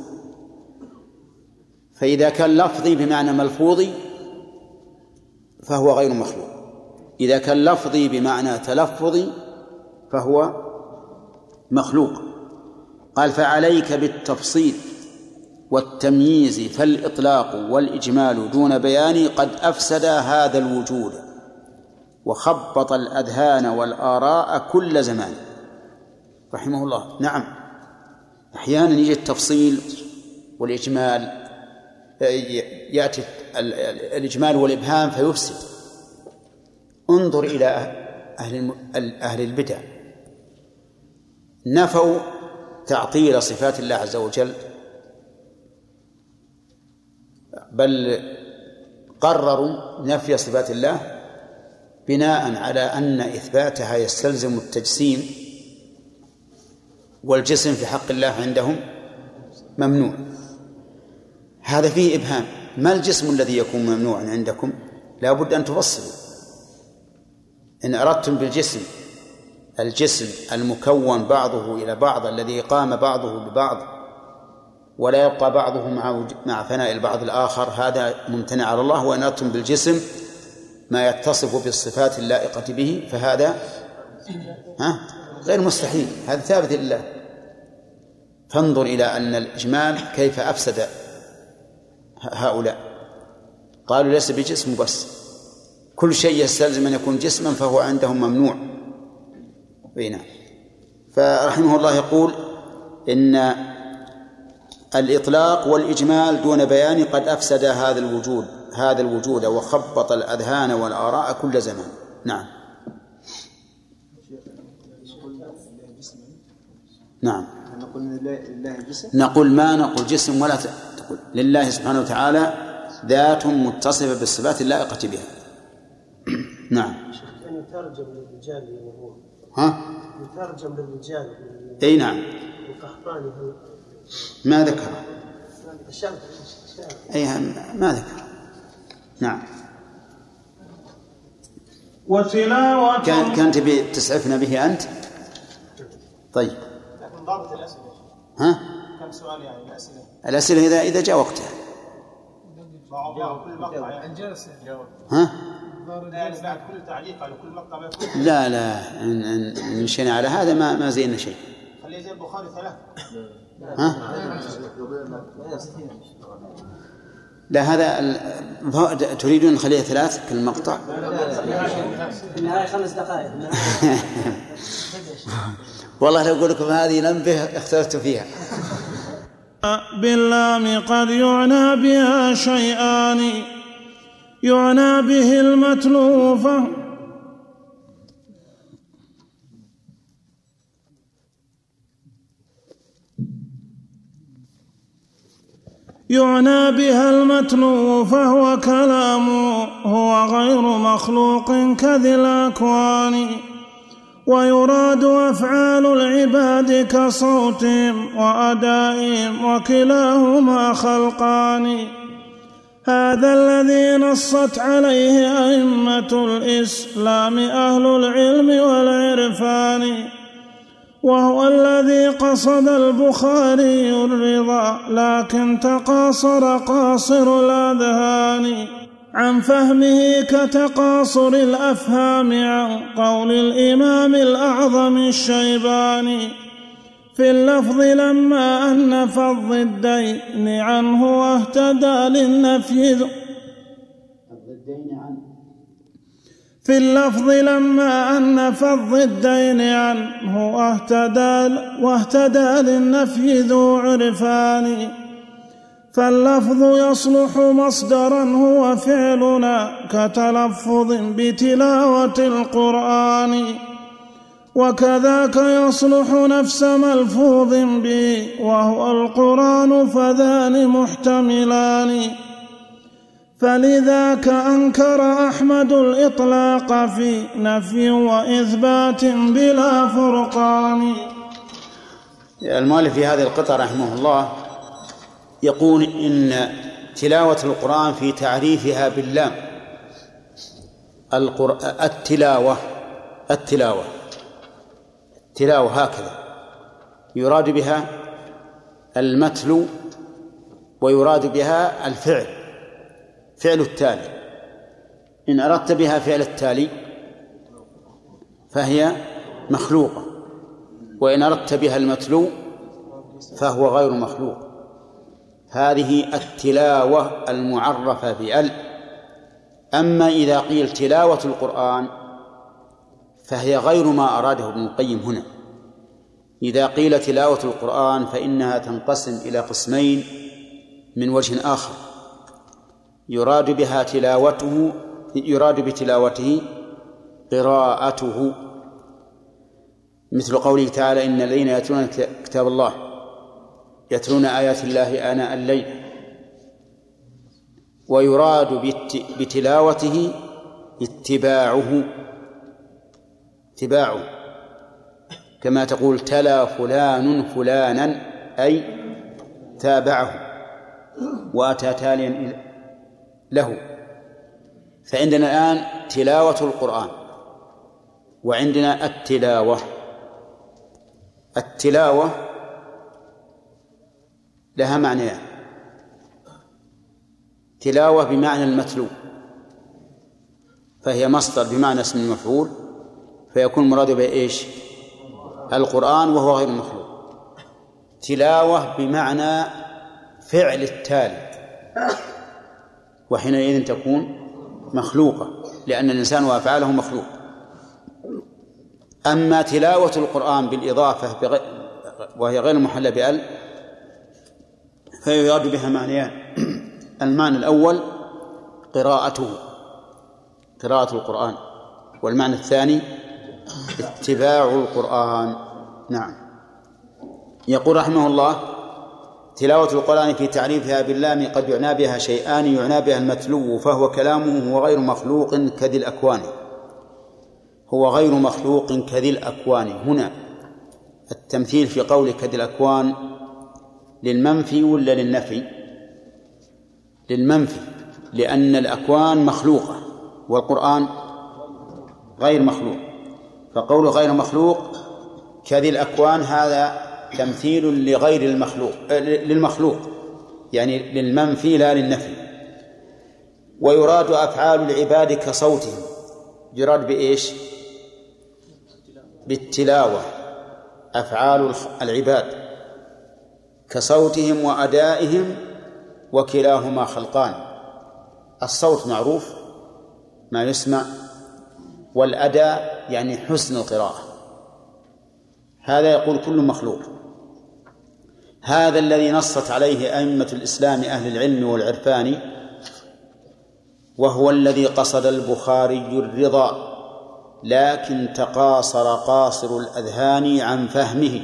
فإذا كان لفظي بمعنى ملفوظي فهو غير مخلوق، إذا كان لفظي بمعنى تلفظي فهو مخلوق. قال: فعليك بالتفصيل والتمييز، فالإطلاق والإجمال دون بيان قد أفسد هذا الوجود وخبط الأذهان والآراء كل زمان. رحمه الله. نعم، أحيانا يجي التفصيل والإجمال، يأتي الإجمال والإبهام فيفسد. انظر إلى أهل البدع، نفوا تعطيل صفات الله عز وجل، بل قرروا نفي صفات الله بناء على أن إثباتها يستلزم التجسيم، والجسم في حق الله عندهم ممنوع. هذا فيه إبهام. ما الجسم الذي يكون ممنوعا عندكم؟ لا بد أن تفصلوا. إن أردتم بالجسم الجسم المكون بعضه إلى بعض الذي قام بعضه ببعض ولا يبقى بعضه مع فناء البعض الآخر، هذا ممتنع على الله. وإن أردتم بالجسم ما يتصف بالصفات اللائقة به فهذا غير مستحيل، هذا ثابت لله. فانظر إلى أن الإجمال كيف أفسد هؤلاء. قالوا ليس بجسم بس، كل شيء يستلزم أن يكون جسما فهو عندهم ممنوع. بينا. فرحمه الله يقول إن الإطلاق والإجمال دون بيان قد أفسد هذا الوجود وخبط الأذهان والآراء كل زمان. نعم. نعم. نقول ما نقول جسم ولا تقول لله سبحانه وتعالى ذات متصفة بالصفات اللائقة بها. نعم. يعني يترجم للرجال وهو يترجم للرجال. أي نعم. القحطاني ما ذكر. أي ما ذكر. نعم. وتلاوة كان تبي تسعفنا به أنت. طيب. لكن ضابط الأسئلة. كم سؤال يعني الأسئلة؟ الأسئلة إذا جاء وقتها. كل مقطع يعني الجلسة جواب. يعني بعد كل تعليق على كل مقطع. لا إن مشينا على هذا ما زينا شيء. خليه زي البخاري 3. لا هذا تريدون نخليه 3 كل مقطع. النهاية 5 دقائق. والله لو أقول لكم هذه ننبه اخترت فيها. باللام قد يعنى بها شيئان يعنى به المتلوف يعنى بها المتلو فهو كلام هو غير مخلوق كذي الأكوان ويراد أفعال العباد كصوتهم وأدائهم وكلاهما خلقان هذا الذي نصت عليه أئمة الإسلام أهل العلم والعرفان وهو الذي قصد البخاري الرضا لكن تقاصر قاصر الأذهان عن فهمه كتقاصر الأفهام عن قول الإمام الأعظم الشيباني في اللفظ لما أنف الضدين عنه واهتدى للنفي في اللفظ لما أنف الضدين عنه واهتدى للنفي ذو عرفان فاللفظ يصلح مصدرا هو فعلنا كتلفظ بتلاوة القرآن وكذاك يصلح نفس ملفوظ به وهو القرآن فذان محتملان فلذاك أنكر أحمد الإطلاق في نفي وإثبات بلا فرقان. المؤلف في هذه القطعة رحمه الله يقول إن تلاوة القرآن في تعريفها باللام التلاوة هكذا يراد بها المتلو ويراد بها الفعل فعل التالي إن أردت بها فعل التالي فهي مخلوقة وإن أردت بها المتلو فهو غير مخلوق. هذه التلاوة المعرفة بأل. أما إذا قيل تلاوة القرآن فهي غير ما أراده ابن القيم هنا. إذا قيل تلاوة القرآن فإنها تنقسم إلى قسمين من وجه آخر يراد بتلاوته قراءته مثل قوله تعالى إن الذين يتلون كتاب الله يتلون آيات الله آناء الليل ويراد بتلاوته اتباعه كما تقول تلا فلان فلانا أي تابعه وأتى تاليا له. فعندنا الآن تلاوة القرآن وعندنا التلاوة لها معنيان. تلاوة بمعنى المتلو فهي مصدر بمعنى اسم المفعول فيكون مراد به إيش؟ القرآن وهو غير مخلوق. تلاوة بمعنى فعل التالي وحينئذ تكون مخلوقة لأن الإنسان وأفعاله مخلوق. أما تلاوة القرآن بالإضافة وهي غير محلة بأل فيراد بها معنيان: المعنى الأول قراءة القرآن، والمعنى الثاني اتباع القرآن. نعم. يقول رحمه الله: تلاوة القرآن في تعريفها باللام قد يعنى بها شيئان: يعنى بها المتلو فهو كلامه هو غير مخلوق كذي الأكوان. هو غير مخلوق كذي الأكوان. هنا التمثيل في قول كذي الأكوان للمنفي ولا للنفي؟ للمنفي، لأن الأكوان مخلوقة والقرآن غير مخلوق، فقول غير مخلوق كذي الأكوان هذا تمثيل لغير للمخلوق، يعني للمنفي لا للنفي. ويراد أفعال العباد كصوتهم. يراد بإيش؟ بالتلاوة أفعال العباد كصوتهم وأدائهم، وكلاهما خلقان. الصوت معروف ما يسمع، والأداء يعني حسن القراءة، هذا يقول كل مخلوق. هذا الذي نصت عليه أئمة الإسلام أهل العلم والعرفان، وهو الذي قصد البخاري الرضا، لكن تقاصر قاصر الأذهان عن فهمه.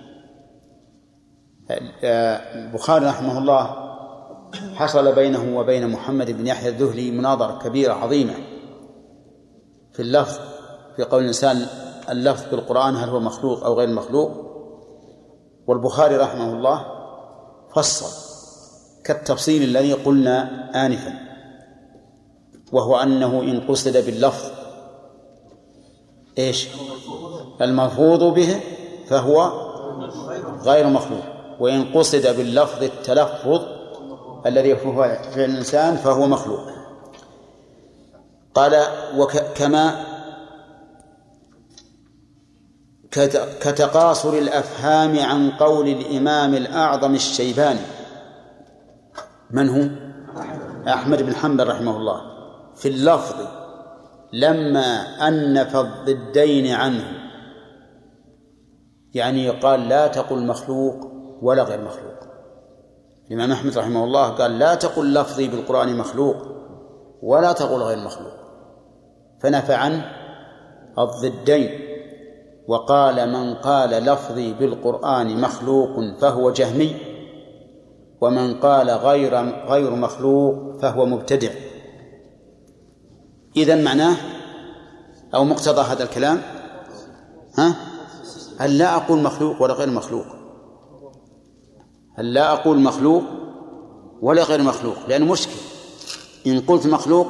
البخاري رحمه الله حصل بينه وبين محمد بن يحيى الذهلي مناظرة كبيرة عظيمة في اللفظ، في قول الإنسان اللفظ بالقرآن هل هو مخلوق أو غير مخلوق. والبخاري رحمه الله فصل كالتفصيل الذي قلنا آنفا، وهو أنه إن قصد باللفظ إيش؟ الملفوظ به فهو غير مخلوق، وإن قصد باللفظ التلفظ الذي هو فعل الإنسان فهو مخلوق. قال: وكما كتقاصر الأفهام عن قول الإمام الأعظم الشيباني. من هو؟ أحمد بن حنبل رحمه الله، في اللفظ لما أنف الضدين عنه، يعني قال لا تقل مخلوق ولا غير مخلوق. الإمام أحمد رحمه الله قال لا تقل لفظي بالقرآن مخلوق ولا تقل غير مخلوق، فنفى عنه الضدين، وقال: من قال لفظي بالقرآن مخلوق فهو جهمي، ومن قال غير مخلوق فهو مبتدع. إذن معناه أو مقتضى هذا الكلام أن لا أقول مخلوق ولا غير مخلوق، أن لا أقول مخلوق ولا غير مخلوق، لأنه مشكل. إن قلت مخلوق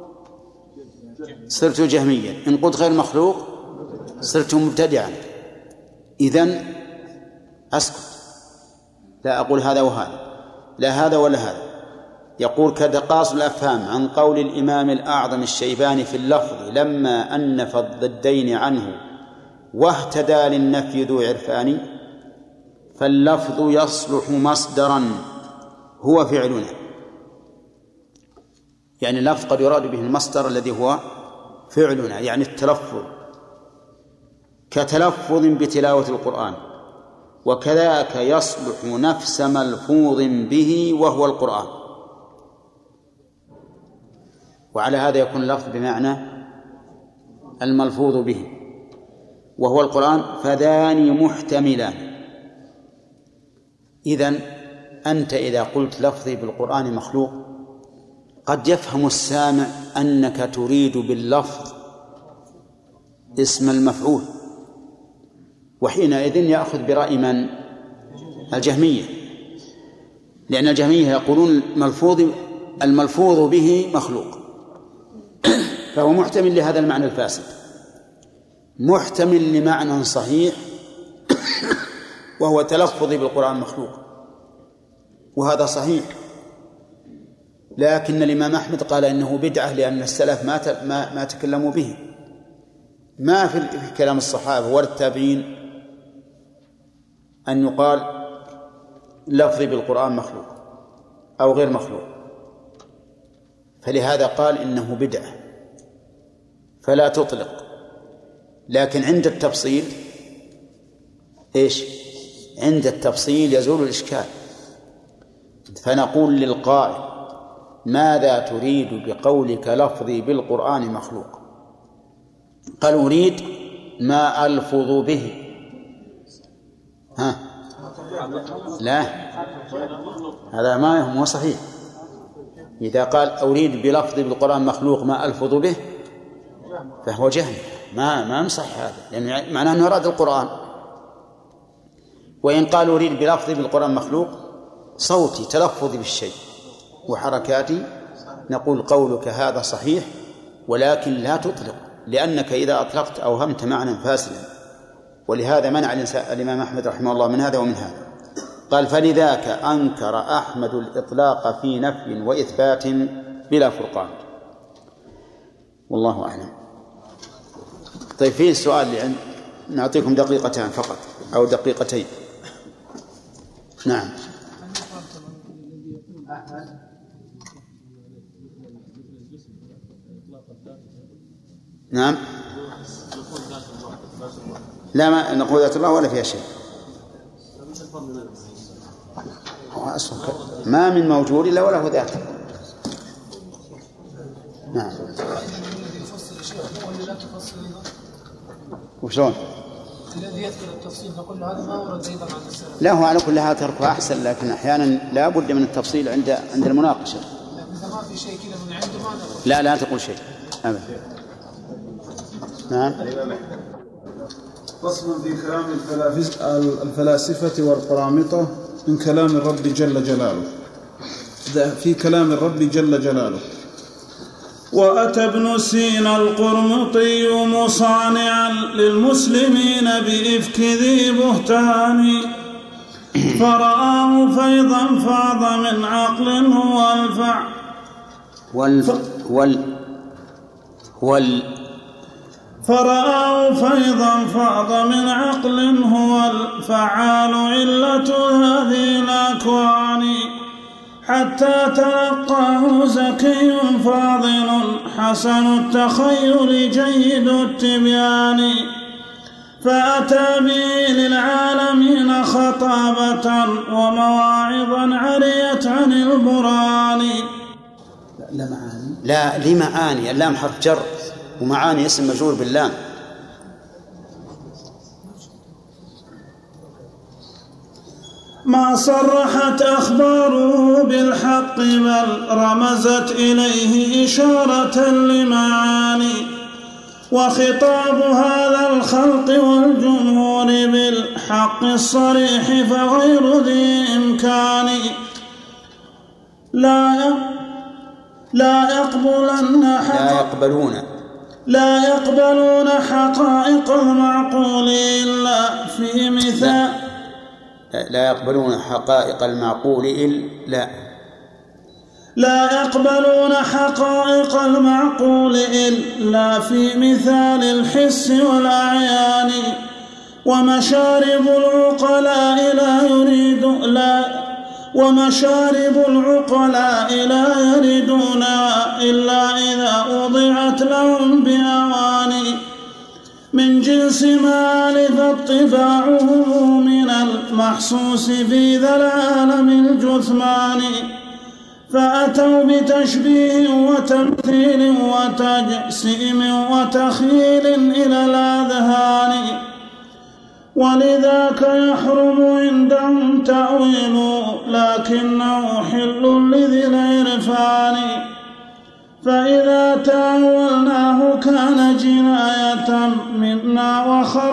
صرت جهميا، إن قلت غير مخلوق صرت مبتدعا. إذن أسكت، لا أقول هذا وهذا، لا هذا ولا هذا. يقول: كتقاصر الأفهام عن قول الإمام الأعظم الشيباني في اللفظ لما أنف الضدين عنه واهتدى للنفي ذو عرفان، فاللفظ يصلح مصدرا هو فعلنا. يعني اللفظ قد يراد به المصدر الذي هو فعلنا، يعني التلفظ، كتلفظ بتلاوة القرآن، وكذاك يصلح نفس ملفوظ به وهو القرآن. وعلى هذا يكون اللفظ بمعنى الملفوظ به وهو القرآن، فذان محتملان. إذن أنت إذا قلت لفظي بالقرآن مخلوق قد يفهم السامع أنك تريد باللفظ اسم المفعول، وحينئذ يأخذ برأي من؟ الجهمية، لأن الجهمية يقولون الملفوظ به مخلوق، فهو محتمل لهذا المعنى الفاسد، محتمل لمعنى صحيح وهو تلفظي بالقرآن مخلوق، وهذا صحيح. لكن الإمام أحمد قال إنه بدعة، لأن السلف ما تكلموا به، ما في كلام الصحابة ولا التابعين أن يقال لفظي بالقرآن مخلوق أو غير مخلوق، فلهذا قال إنه بدعة. فلا تطلق. لكن عند التفصيل إيش؟ عند التفصيل يزول الإشكال، فنقول للقائل: ماذا تريد بقولك لفظي بالقرآن مخلوق؟ قال: أريد ما ألفظ به. لا، هذا ما هو صحيح. إذا قال أريد بلفظي بالقرآن مخلوق ما ألفظ به فهو جهل، ما نصح هذا، لأن معناه أنه أراد القرآن. وإن قال أريد بلفظي بالقرآن مخلوق صوتي تلفظي بالشيء وحركاتي، نقول قولك هذا صحيح، ولكن لا تطلق، لأنك إذا أطلقت أوهمت معنى فاسدا. ولهذا منع الإمام أحمد رحمه الله من هذا ومن هذا. قال: فلذاك أنكر أحمد الإطلاق في نفي وإثبات بلا فرقان. والله أعلم. طيب، فيه سؤال نعطيكم دقيقتان فقط أو دقيقتين. نعم. نعم، لا، ما نقول ذات الله ولا فيها شيء. ما من موجود إلا وله ذات. نعم. وشلون؟ الذي يذكر التفصيل نقول هذا ما ورد أيضا عن السلف. لا، هو على كل حال تركه أحسن، لكن أحيانا لا بد من التفصيل عند المناقشة. إذا ما في شيء كذا من عنده ما نقول. لا تقول شيء أبدا. نعم. فصل في كلام الفلاسفة والقرامطة من كلام الرب جل جلاله. في كلام الرب جل جلاله. وأتى ابن سينا القرمطي مصانعا للمسلمين بإفك ذي بهتان، فرآه فيضا فاض من عقل هو الفع فرآه فيضا فاض من عقل هو الفعال علة هذه الأكوان، حتى تلقاه زكي فاضل حسن التخيل جيد التبيان، فأتى به للعالمين خطابة ومواعظا عريت عن البران. لا لمعاني، اللام حرف جر، ومعاني اسم مجرور باللام. ما صرحت أخباره بالحق بل رمزت إليه إشارة لمعاني، وخطاب هذا الخلق والجمهور بالحق الصريح فغير ذي إمكان، لا يقبلون حقائق المعقول إلا في مثال. لا يقبلون حقائق المعقول لا يقبلون حقائق المعقول إلا في مثال الحس والأعيان، ومشارب العقلاء لا يردون إلا إذا وضعت لهم بأواني، من جنس ما ألفت طباعه من المحسوس في ذا العالم الجثمان، فأتوا بتشبيه وتمثيل وتجسيم وتخيل إلى الأذهان، ولذاك يحرم عندهم تأويل لكنه حل لذي العرفان، فإذا تأولناه كان جناية منا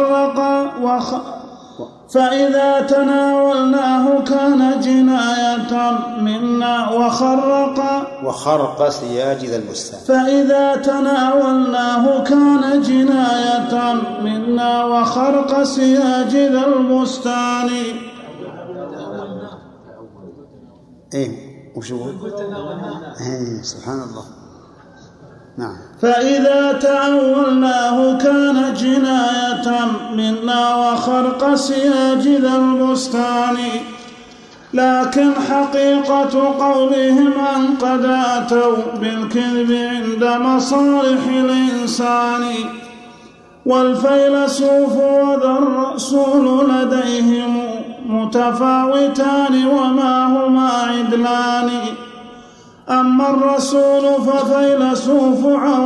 فإذا تناولناه كان جناية منا وخرق سياج ذا البستان. فإذا تناولناه كان جناية منا وخرق سياج ذا البستان. سبحان الله. نعم. فإذا تأولناه كان جناية منا وخرق سياج ذا البستان، لكن حقيقة قولهم أن قد أتوا بالكذب عند مصالح الإنسان، والفيلسوف وذا الرسول لديهم متفاوتان وما هما عدلان. أما الرسول ففيلسوف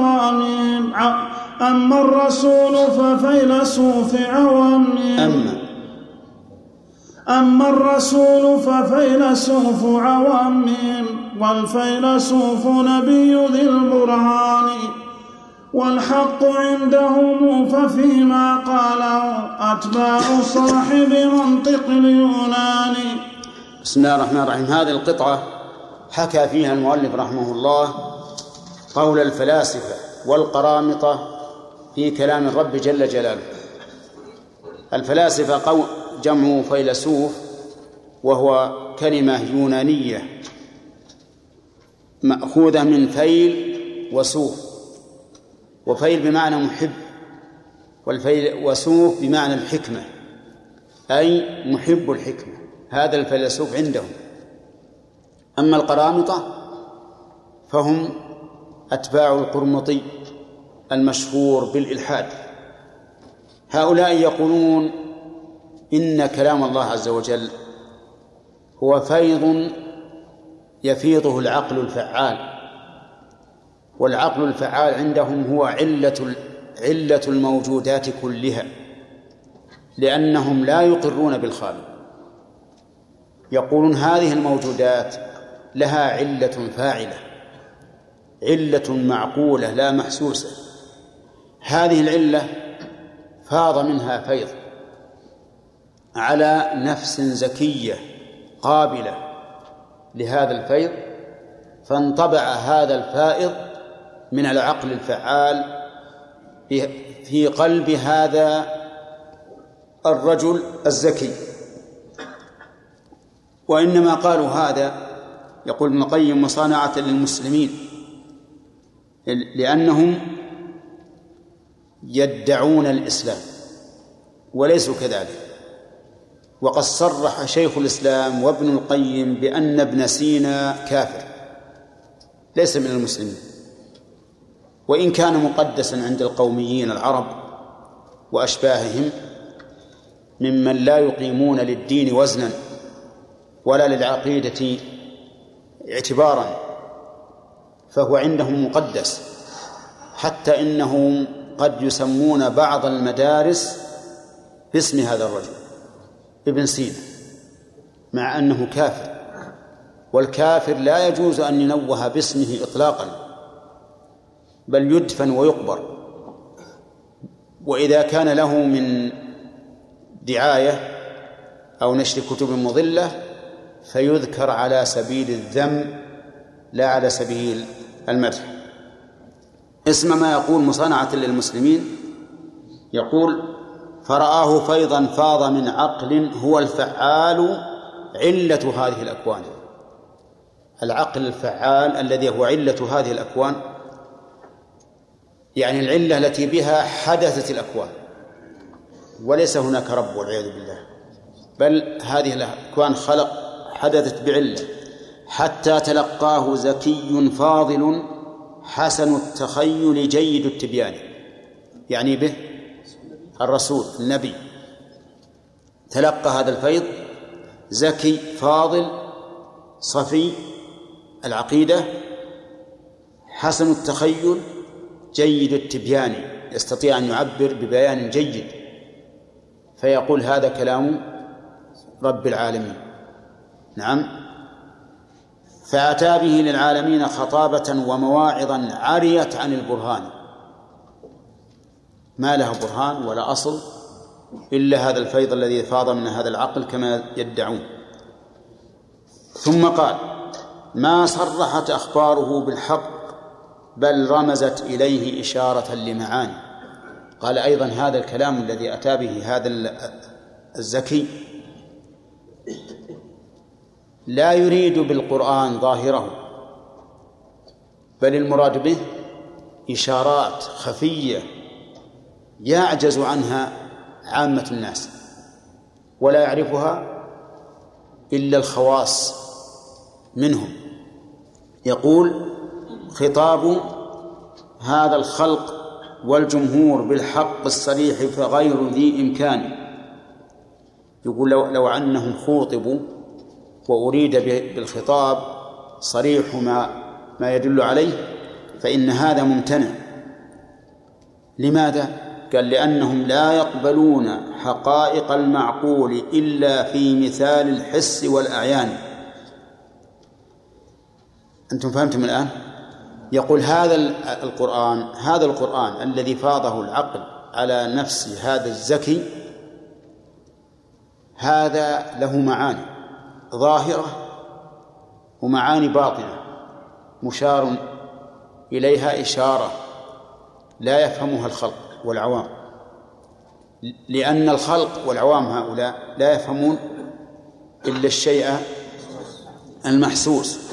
عوام والفيلسوف نبي ذي البرهان. والحق عندهم ففيما قاله أتباع صاحب منطق اليوناني. بسم الله الرحمن الرحيم. هذه القطعة حكى فيها المؤلف رحمه الله قول الفلاسفة والقرامطة في كلام الرب جل جلاله. الفلاسفة جمع فيلسوف، وهو كلمة يونانية مأخوذة من فيل وسوف، وفيل بمعنى محب، والفيل وسوف بمعنى الحكمة، أي محب الحكمة. هذا الفيلسوف عندهم. أما القرامطة فهم أتباع القرمطي المشهور بالإلحاد. هؤلاء يقولون إن كلام الله عز وجل هو فيض يفيضه العقل الفعال، والعقل الفعال عندهم هو علة الموجودات كلها، لأنهم لا يقرون بالخالق. يقولون هذه الموجودات لها علة فاعلة، علة معقولة لا محسوسة. هذه العلة فاض منها فيض على نفس زكية قابلة لهذا الفيض، فانطبع هذا الفائض من العقل الفعال في قلب هذا الرجل الزكي. وإنما قالوا هذا، يقول ابن القيم، مصانعة للمسلمين، لأنهم يدعون الإسلام وليسوا كذلك. وقد صرح شيخ الإسلام وابن القيم بأن ابن سينا كافر ليس من المسلمين، وإن كان مقدسا عند القوميين العرب وأشباههم ممن لا يقيمون للدين وزنا ولا للعقيدة اعتبارا، فهو عندهم مقدس، حتى إنهم قد يسمون بعض المدارس باسم هذا الرجل ابن سينا، مع أنه كافر. والكافر لا يجوز أن ينوه باسمه إطلاقا، بل يدفن ويقبر. وإذا كان له من دعاية أو نشر كتب مضلة فيذكر على سبيل الذم لا على سبيل المدح. اسم ما يقول مصانعة للمسلمين، يقول: فرآه فيضا فاض من عقل هو الفعال علة هذه الأكوان. العقل الفعال الذي هو علة هذه الأكوان، يعني العلة التي بها حدثت الأكوان، وليس هناك رب والعياذ بالله، بل هذه الأكوان حدثت بعلة. حتى تلقاه زكي فاضل حسن التخيل جيد التبيان، يعني به الرسول النبي تلقى هذا الفيض زكي فاضل صفي العقيدة حسن التخيل جيد التبيان، يستطيع أن يعبر ببيان جيد، فيقول هذا كلام رب العالمين. نعم. فأتى به للعالمين خطابة ومواعظا عريت عن البرهان، ما له برهان ولا أصل إلا هذا الفيض الذي فاض من هذا العقل كما يدعون. ثم قال: ما صرحت أخباره بالحق بل رمزت إليه إشارة لمعاني. قال أيضا: هذا الكلام الذي أتى به هذا الزكي لا يريد بالقرآن ظاهره، بل المراد به إشارات خفية يعجز عنها عامة الناس ولا يعرفها إلا الخواص منهم. يقول خطاب هذا الخلق والجمهور بالحق الصريح فغير ذي إمكان. يقول لو أنهم خوطبوا وأريد بالخطاب صريح ما يدل عليه فإن هذا ممتنع. لماذا؟ قال لأنهم لا يقبلون حقائق المعقول إلا في مثال الحس والأعيان. أنتم فهمتم الآن؟ يقول هذا القرآن الذي فاضه العقل على نفس هذا الزكي هذا له معاني ظاهرة ومعاني باطنة مشار إليها إشارة لا يفهمها الخلق والعوام، لأن الخلق والعوام هؤلاء لا يفهمون إلا الشيء المحسوس،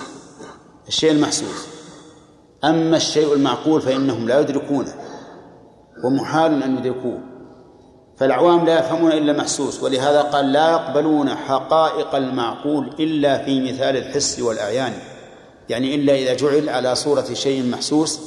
أما الشيء المعقول فإنهم لا يدركونه ومحال أن يدركوه. فالعوام لا يفهمون إلا محسوس، ولهذا قال لا يقبلون حقائق المعقول إلا في مثال الحس والأعيان، يعني إلا إذا جعل على صورة شيء محسوس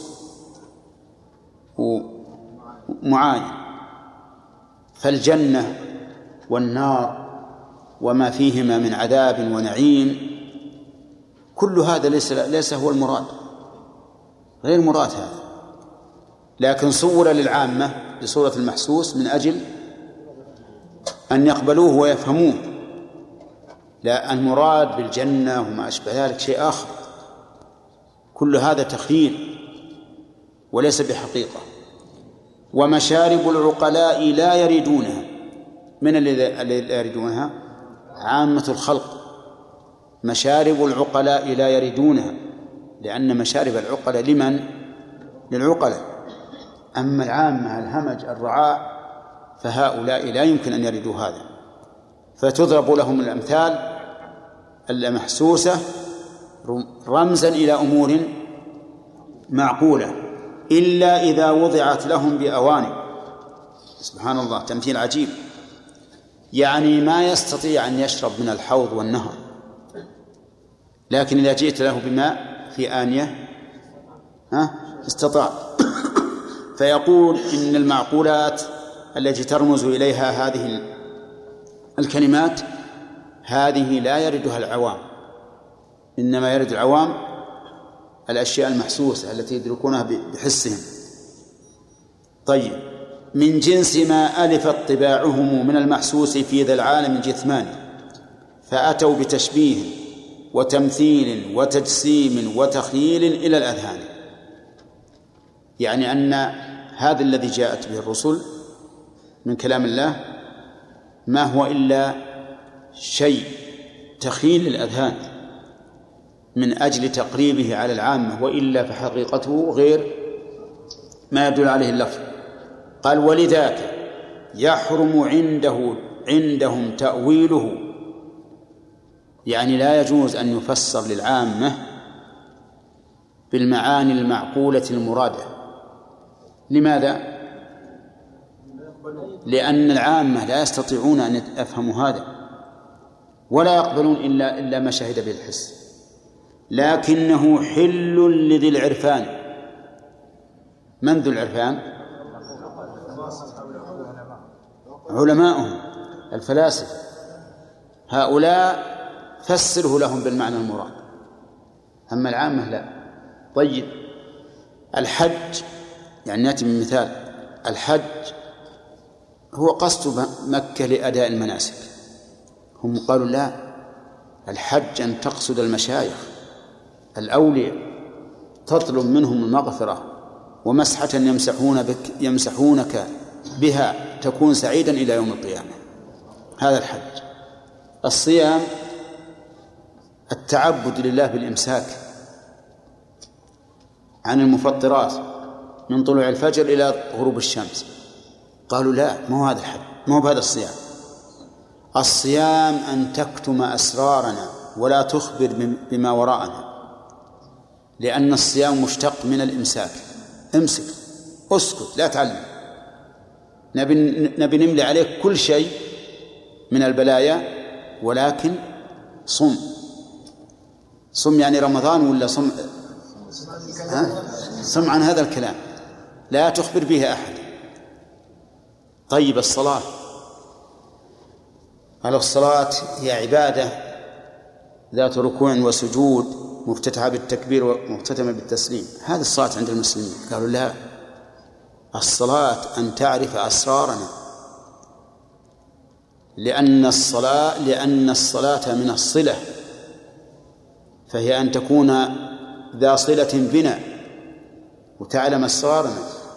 ومعاين. فالجنة والنار وما فيهما من عذاب ونعيم كل هذا ليس هو المراد، غير مراد هذا، لكن صور للعامة بصورة المحسوس من أجل أن يقبلوه ويفهموه. لا، المراد بالجنة وما أشبه ذلك شيء آخر، كل هذا تخيل وليس بحقيقة. ومشارب العقلاء لا يريدونها. من الذي لا يريدونها؟ عامة الخلق. مشارب العقلاء لا يريدونها، لأن مشارب العقلاء لمن؟ للعقلاء. أما العامة الهمج الرعاء فهؤلاء لا يمكن أن يريدوا هذا، فتضرب لهم الأمثال المحسوسة رمزا إلى أمور معقولة إلا إذا وضعت لهم بأواني. سبحان الله، تمثيل عجيب. يعني ما يستطيع أن يشرب من الحوض والنهر، لكن إذا جئت له بماء في آنية استطاع. فيقول إن المعقولات التي ترمز إليها هذه الكلمات هذه لا يردها العوام، إنما يرد العوام الأشياء المحسوسة التي يدركونها بحسهم. طيب، من جنس ما ألفت طباعهم من المحسوس في ذا العالم الجثمان، فأتوا بتشبيه وتمثيل وتجسيم وتخييل إلى الأذهان. يعني أن هذا الذي جاءت به الرسل من كلام الله ما هو إلا شيء تخيل الأذهان من أجل تقريبه على العامة، وإلا فحقيقته غير ما يدل عليه اللفظ. قال ولذاك يحرم عندهم تأويله، يعني لا يجوز أن يفسر للعامة بالمعاني المعقولة المرادة. لماذا؟ لأن العامة لا يستطيعون أن يفهموا هذا ولا يقبلون إلا ما شهد به الحس، لكنه حل لذي العرفان. من ذو العرفان؟ علماؤهم الفلاسفة، هؤلاء فسره لهم بالمعنى المراد، أما العامة لا. طيب، الحج، يعني نأتي من مثال الحج هو قصد مكة لأداء المناسك. هم قالوا لا، الحج أن تقصد المشايخ الأولياء تطلب منهم المغفرة ومسحة يمسحونك بها تكون سعيدا إلى يوم القيامة. هذا الحج. الصيام التعبد لله بالإمساك عن المفطرات من طلوع الفجر إلى غروب الشمس. قالوا لا، ما هو هذا الحج، ما هو بهذا الصيام. الصيام أن تكتم أسرارنا ولا تخبر بما وراءنا، لأن الصيام مشتق من الإمساك. امسك، اسكت، لا تعلم. نبي نملي عليك كل شيء من البلايا، ولكن صم يعني رمضان ولا صم؟ صم عن هذا الكلام، لا تخبر به أحد. طيب الصلاة، على الصلاة هي عبادة ذات ركوع وسجود مفتتحة بالتكبير ومختتمة بالتسليم، هذه الصلاة عند المسلمين. قالوا لا، الصلاة أن تعرف أسرارنا، لأن الصلاة من الصلة، فهي أن تكون ذا صلة بنا وتعلم أسرارنا.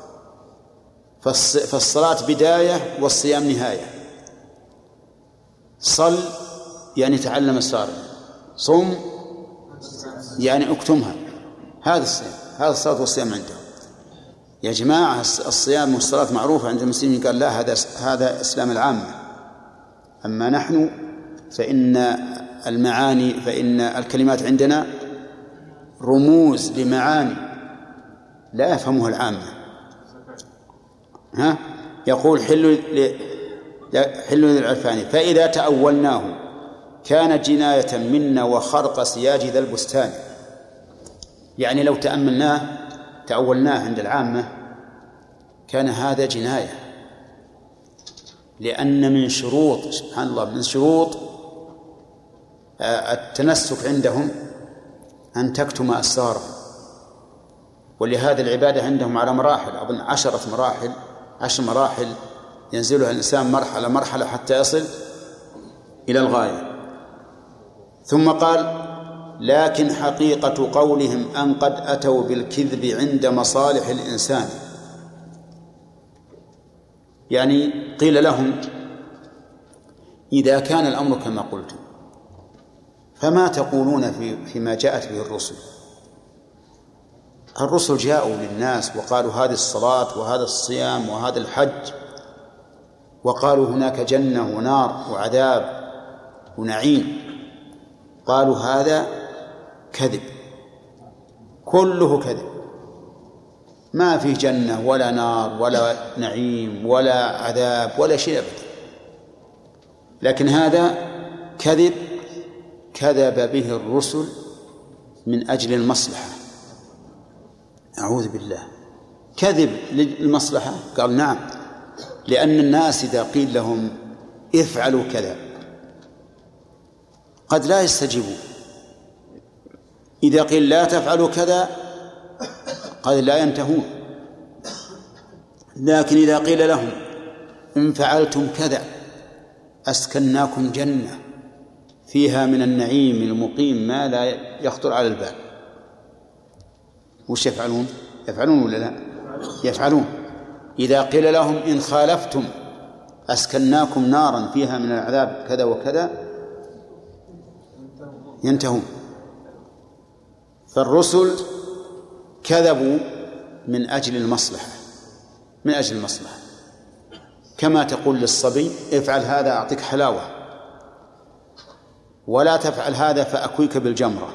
فالصلاة بداية والصيام نهاية. صل يعني تعلم أسرارنا، صم يعني اكتمها. هذا الصيام، هذا الصلاة والصيام عندهم. يا جماعة الصيام والصلاة معروفة عند المسلمين. قال لا، هذا إسلام العامة. أما نحن فإن الكلمات عندنا رموز لمعاني لا يفهمها العامة. يقول حل للعرفان فإذا تأولناه كان جناية منا وخرق سياج ذا البستان. يعني لو تأولناه عند العامة كان هذا جناية، لأن من شروط، سبحان الله، من شروط التنسك عندهم أن تكتم أسرارهم. ولهذا العبادة عندهم على مراحل، أظن 10 مراحل ينزلها الإنسان مرحلة حتى يصل إلى الغاية. ثم قال لكن حقيقة قولهم أن قد أتوا بالكذب عند مصالح الإنسان. يعني قيل لهم إذا كان الأمر كما قلتم فما تقولون فيما جاءت به الرسل؟ الرسل جاءوا للناس وقالوا هذه الصلاة وهذا الصيام وهذا الحج، وقالوا هناك جنة ونار وعذاب ونعيم. قالوا هذا كذب، كله كذب، ما فيه جنة ولا نار ولا نعيم ولا عذاب ولا شيء أبدا. لكن هذا كذب كذب به الرسل من أجل المصلحة. أعوذ بالله، كذب للمصلحة. قال نعم، لأن الناس إذا قيل لهم افعلوا كذا قد لا يستجيبون، إذا قيل لا تفعلوا كذا قد لا ينتهون. لكن إذا قيل لهم إن فعلتم كذا أسكناكم جنة فيها من النعيم المقيم ما لا يخطر على البال، وش يفعلون؟ يفعلون ولا لا؟ يفعلون. إذا قيل لهم إن خالفتم أسكناكم نارا فيها من العذاب كذا وكذا ينتهون. فالرسل كذبوا من أجل المصلحة، من أجل المصلحة. كما تقول للصبي افعل هذا أعطيك حلاوة، ولا تفعل هذا فأكويك بالجمرة.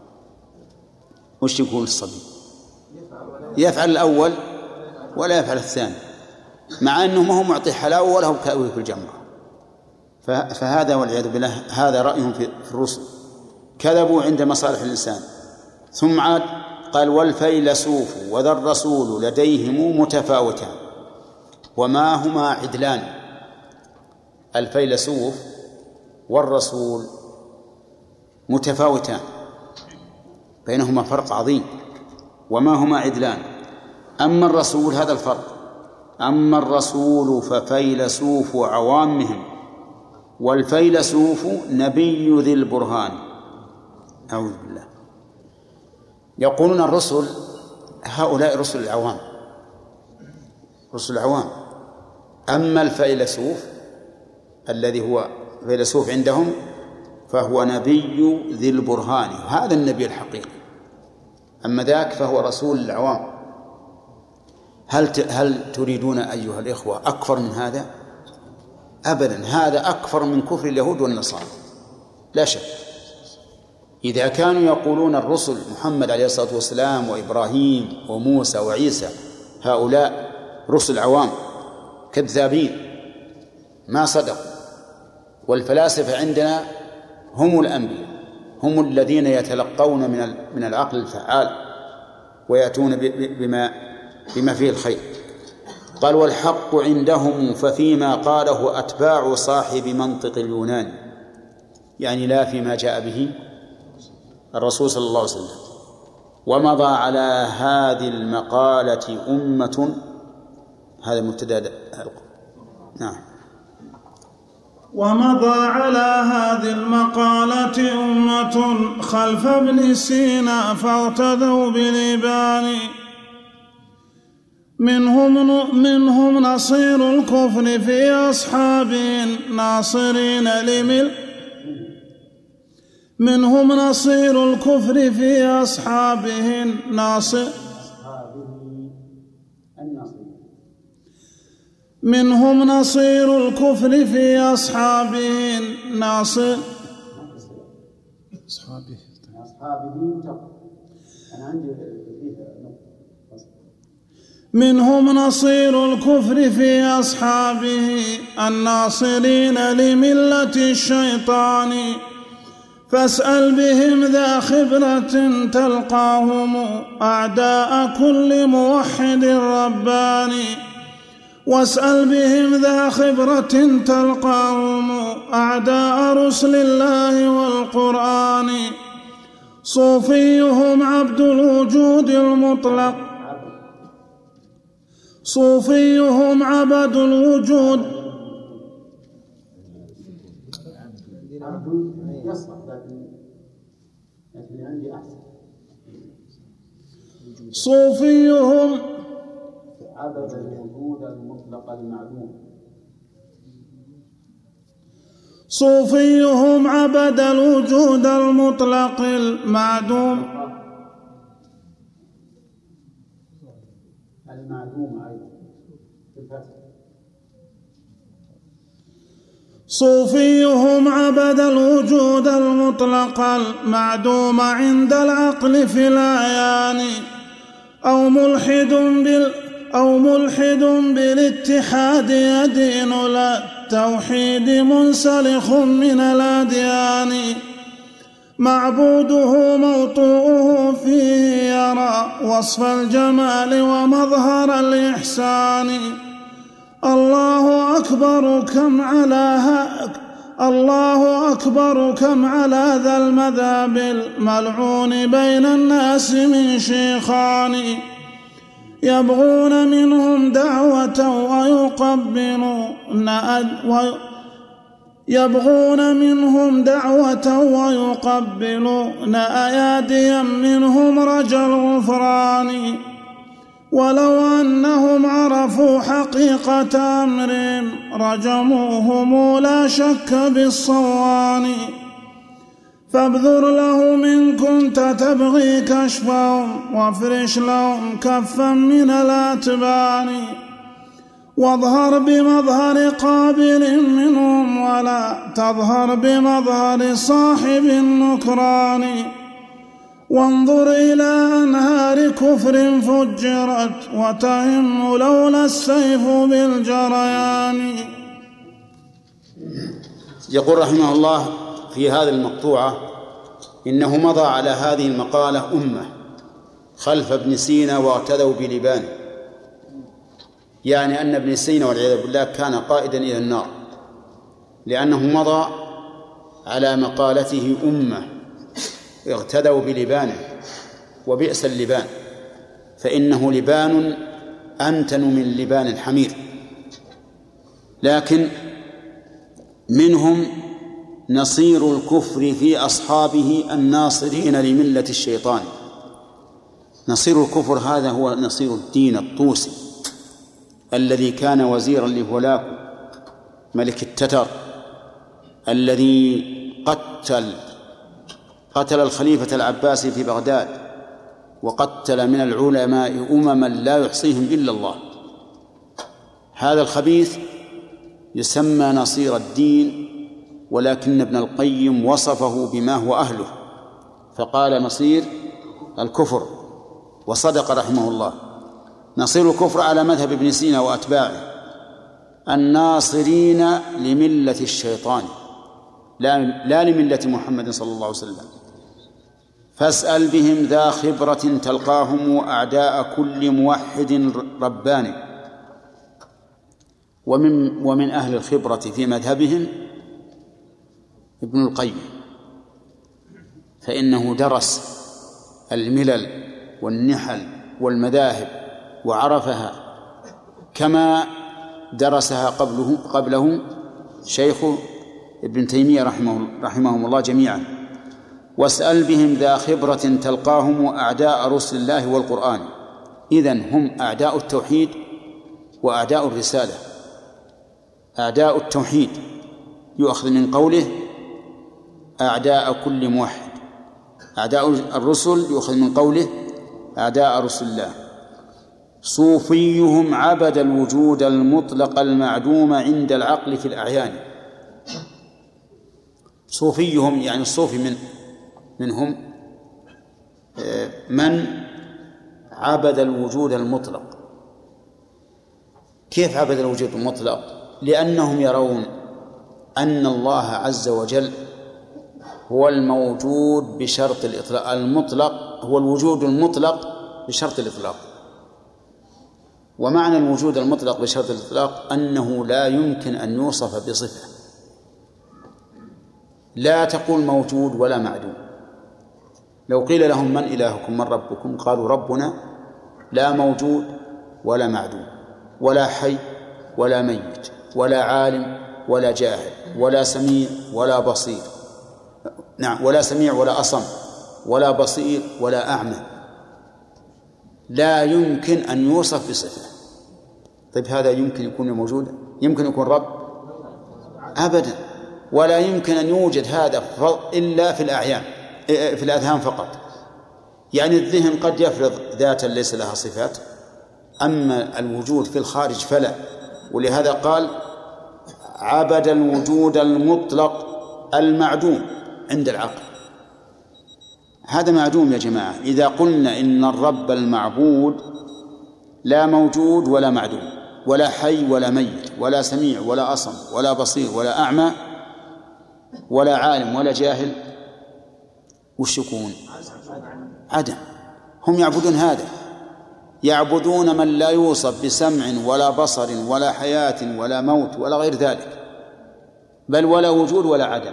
وش يقول الصبي؟ يفعل الأول ولا يفعل الثاني، مع أنه ما هو معطي حلاوة ولا هو كأويه بالجمرة. فهذا والعياذ بالله هذا رأيهم في الرسل، كذبوا عند مصالح الإنسان. ثم عاد قال والفيلسوف وذا الرسول لديهم متفاوتان وما هما عدلان. الفيلسوف والرسول متفاوتان، بينهما فرق عظيم، وما هما عدلان. أما الرسول هذا الفرق، أما الرسول ففيلسوف عوامهم، والفيلسوف نبي ذي البرهان. أعوذ بالله. يقولون الرسل هؤلاء رسل العوام، رسل العوام. أما الفيلسوف الذي هو فيلسوف عندهم فهو نبي ذي البرهان، هذا النبي الحقيقي. أما ذاك فهو رسول العوام. هل تريدون أيها الإخوة أكثر من هذا؟ أبدا، هذا أكثر من كفر اليهود والنصارى لا شك. إذا كانوا يقولون الرسل محمد عليه الصلاة والسلام وإبراهيم وموسى وعيسى هؤلاء رسل عوام كذابين ما صدقوا، والفلاسفة عندنا هم الأنبياء، هم الذين يتلقون من العقل الفعال ويأتون بما فيه الخير. قال والحق عندهم ففيما قاله أتباع صاحب منطق اليونان، يعني لا فيما جاء به الرسول صلى الله عليه وسلم. ومضى على هذه المقالة أمة، هذا مبتدأ. نعم. ومضى على هذه المقالة أمة خلف ابن سينا فاغتدوا بلبان، منهم نصير الكفر في أصحابه ناصرين منهم نصير الكفر في أصحابه منهم نصير الكفر في أصحابه منهم نصير الكفر في أصحابه الناصرين لملة الشيطان، فاسأل بهم ذا خبرة تلقاهم أعداء كل موحد رباني، واسأل بهم ذا خبرة تلقاهم أعداء رسل الله والقرآن. صوفيهم عبد الوجود المطلق، صوفيهم عبد الوجود صوفيهم عبد الوجود المطلق المعلوم، صوفيهم عبد الوجود المطلق المعدوم صوفيهم عبد الوجود المطلق المعدوم عند العقل في الأعيان، أو ملحد بالاتحاد يدين للتوحيد منسلخ من الأديان، معبوده موطوءه فيه يرى وصف الجمال ومظهر الإحسان. الله أكبر كم على ذا المذهب الملعون بين الناس من شيخان، يبغون منهم دعوة ويقبلون أياديا منهم رجا الغفران، ولو أنهم عرفوا حقيقة أمرهم رجموهم لا شك بالصوان. فابذر لهم إن كنت تبغي كشفهم، وافرش لهم كفا من الأتبان، واظهر بمظهر قابل منهم ولا تظهر بمظهر صاحب النكران، وانظر إلى أنهار كفر فجرت وتهم لولا السيف بالجريان. يقول رحمه الله في هذه المقطوعة إنه مضى على هذه المقالة أمة خلف ابن سينا واغتدوا بلبانه، يعني أن ابن سينا والعياذ بالله كان قائدا إلى النار، لأنه مضى على مقالته أمة اغتدوا بلبانه، وبئس اللبان، فإنه لبان أنتن من لبان الحمير. لكن منهم نصير الكفر في أصحابه الناصرين لملة الشيطان. نصير الكفر هذا هو نصير الدين الطوسي الذي كان وزيرا لهولاكو ملك التتر، الذي قتل الخليفة العباسي في بغداد، وقتل من العلماء أمما لا يحصيهم إلا الله. هذا الخبيث يسمى نصير الدين، ولكن ابن القيم وصفه بما هو أهله فقال نصير الكفر، وصدق رحمه الله. نصير الكفر على مذهب ابن سينا وأتباعه الناصرين لملة الشيطان، لا لملة محمد صلى الله عليه وسلم. فاسأل بهم ذا خبرة تلقاهم أعداء كل موحد رباني. ومن أهل الخبرة في مذهبهم ابن القيم، فإنه درس الملل والنحل والمذاهب وعرفها كما درسها قبله شيخ ابن تيمية رحمهم الله جميعا. واسأل بهم ذا خبرة تلقاهم أعداء رسل الله والقرآن. إذن هم أعداء التوحيد وأعداء الرسالة. أعداء التوحيد يؤخذ من قوله أعداء كل موحد، أعداء الرسل يؤخذ من قوله أعداء رسل الله. صوفيهم عبد الوجود المطلق المعدوم عند العقل في الأعيان. صوفيهم يعني الصوفي منهم من عبد الوجود المطلق. كيف عبد الوجود المطلق؟ لأنهم يرون أن الله عز وجل هو الموجود بشرط الإطلاق. المطلق هو الوجود المطلق بشرط الإطلاق. ومعنى الوجود المطلق بشرط الإطلاق أنه لا يمكن أن يوصف بصفة. لا تقول موجود ولا معدوم. لو قيل لهم من إلهكم من ربكم قالوا ربنا لا موجود ولا معدوم ولا حي ولا ميت ولا عالم ولا جاهل ولا سميع ولا بصير. نعم، ولا سميع ولا أصم ولا بصير ولا أعمى. لا يمكن أن يوصف بصفة. طيب هذا يمكن يكون موجودا؟ يمكن يكون رب؟ أبدا. ولا يمكن أن يوجد هذا إلا في الأعيان، في الأذهان فقط. يعني الذهن قد يفرض ذاتا ليس لها صفات، أما الوجود في الخارج فلا. ولهذا قال عبد الوجود المطلق المعدوم عند العقل. هذا معدوم يا جماعة. إذا قلنا إن الرب المعبود لا موجود ولا معدوم ولا حي ولا ميت ولا سميع ولا أصم ولا بصير ولا أعمى ولا عالم ولا جاهل، وش يكون؟ عدم. هم يعبدون هذا، يعبدون من لا يوصف بسمع ولا بصر ولا حياة ولا موت ولا غير ذلك، بل ولا وجود ولا عدم.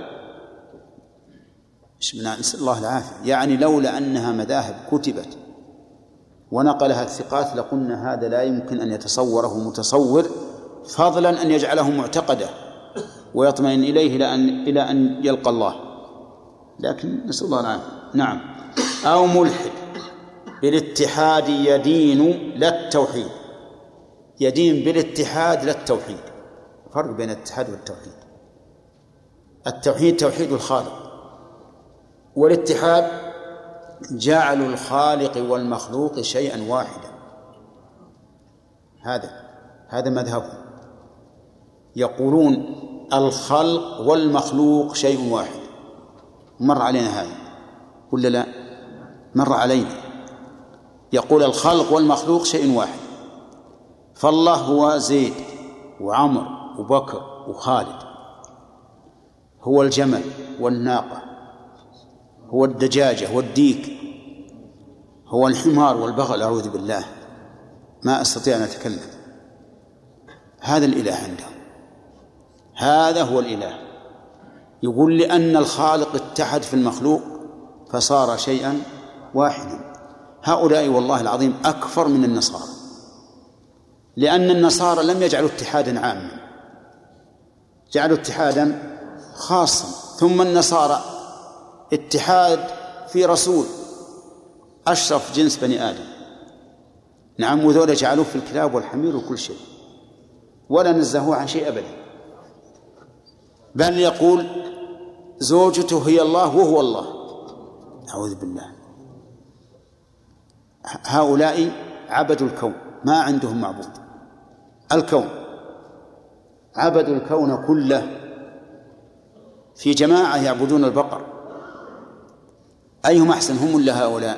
نسأل الله العافية. يعني لولا أنها مذاهب كتبت ونقلها الثقات لقلنا هذا لا يمكن أن يتصوره متصور، فضلا أن يجعله معتقدا ويطمئن إليه إلى أن يلقى الله. لكن نسأل الله العافية. نعم. أو ملحد بالاتحاد يدين لا التوحيد. يدين بالاتحاد لا التوحيد. فرق بين الاتحاد والتوحيد. التوحيد توحيد الخالق، والاتحاد جعل الخالق والمخلوق شيئا واحدا. هذا مذهبهم. يقولون الخلق والمخلوق شيء واحد. مر علينا هذا ولا لا؟ مر علينا. يقول الخلق والمخلوق شيء واحد. فالله هو زيد وعمر وبكر وخالد، هو الجمل والناقة، هو الدجاجة والديك، هو الحمار والبغل. أعوذ بالله ما أستطيع أن أتكلم. هذا الإله عندهم، هذا هو الإله. يقول لأن الخالق اتحد في المخلوق فصار شيئا واحدا. هؤلاء والله العظيم أكفر من النصارى، لأن النصارى لم يجعلوا اتحادا عاما، جعلوا اتحادا خاصا. ثم النصارى اتحاد في رسول أشرف جنس بني آدم. نعم، وذولا جعلوه في الكلاب والحمير وكل شيء، ولا نزهوه عن شيء أبدا. بل يقول زوجته هي الله وهو الله. أعوذ بالله. هؤلاء عبدوا الكون، ما عندهم معبود. الكون عبدوا الكون كله. في جماعة يعبدون البقر. أيهم أحسن، هم ولا هؤلاء؟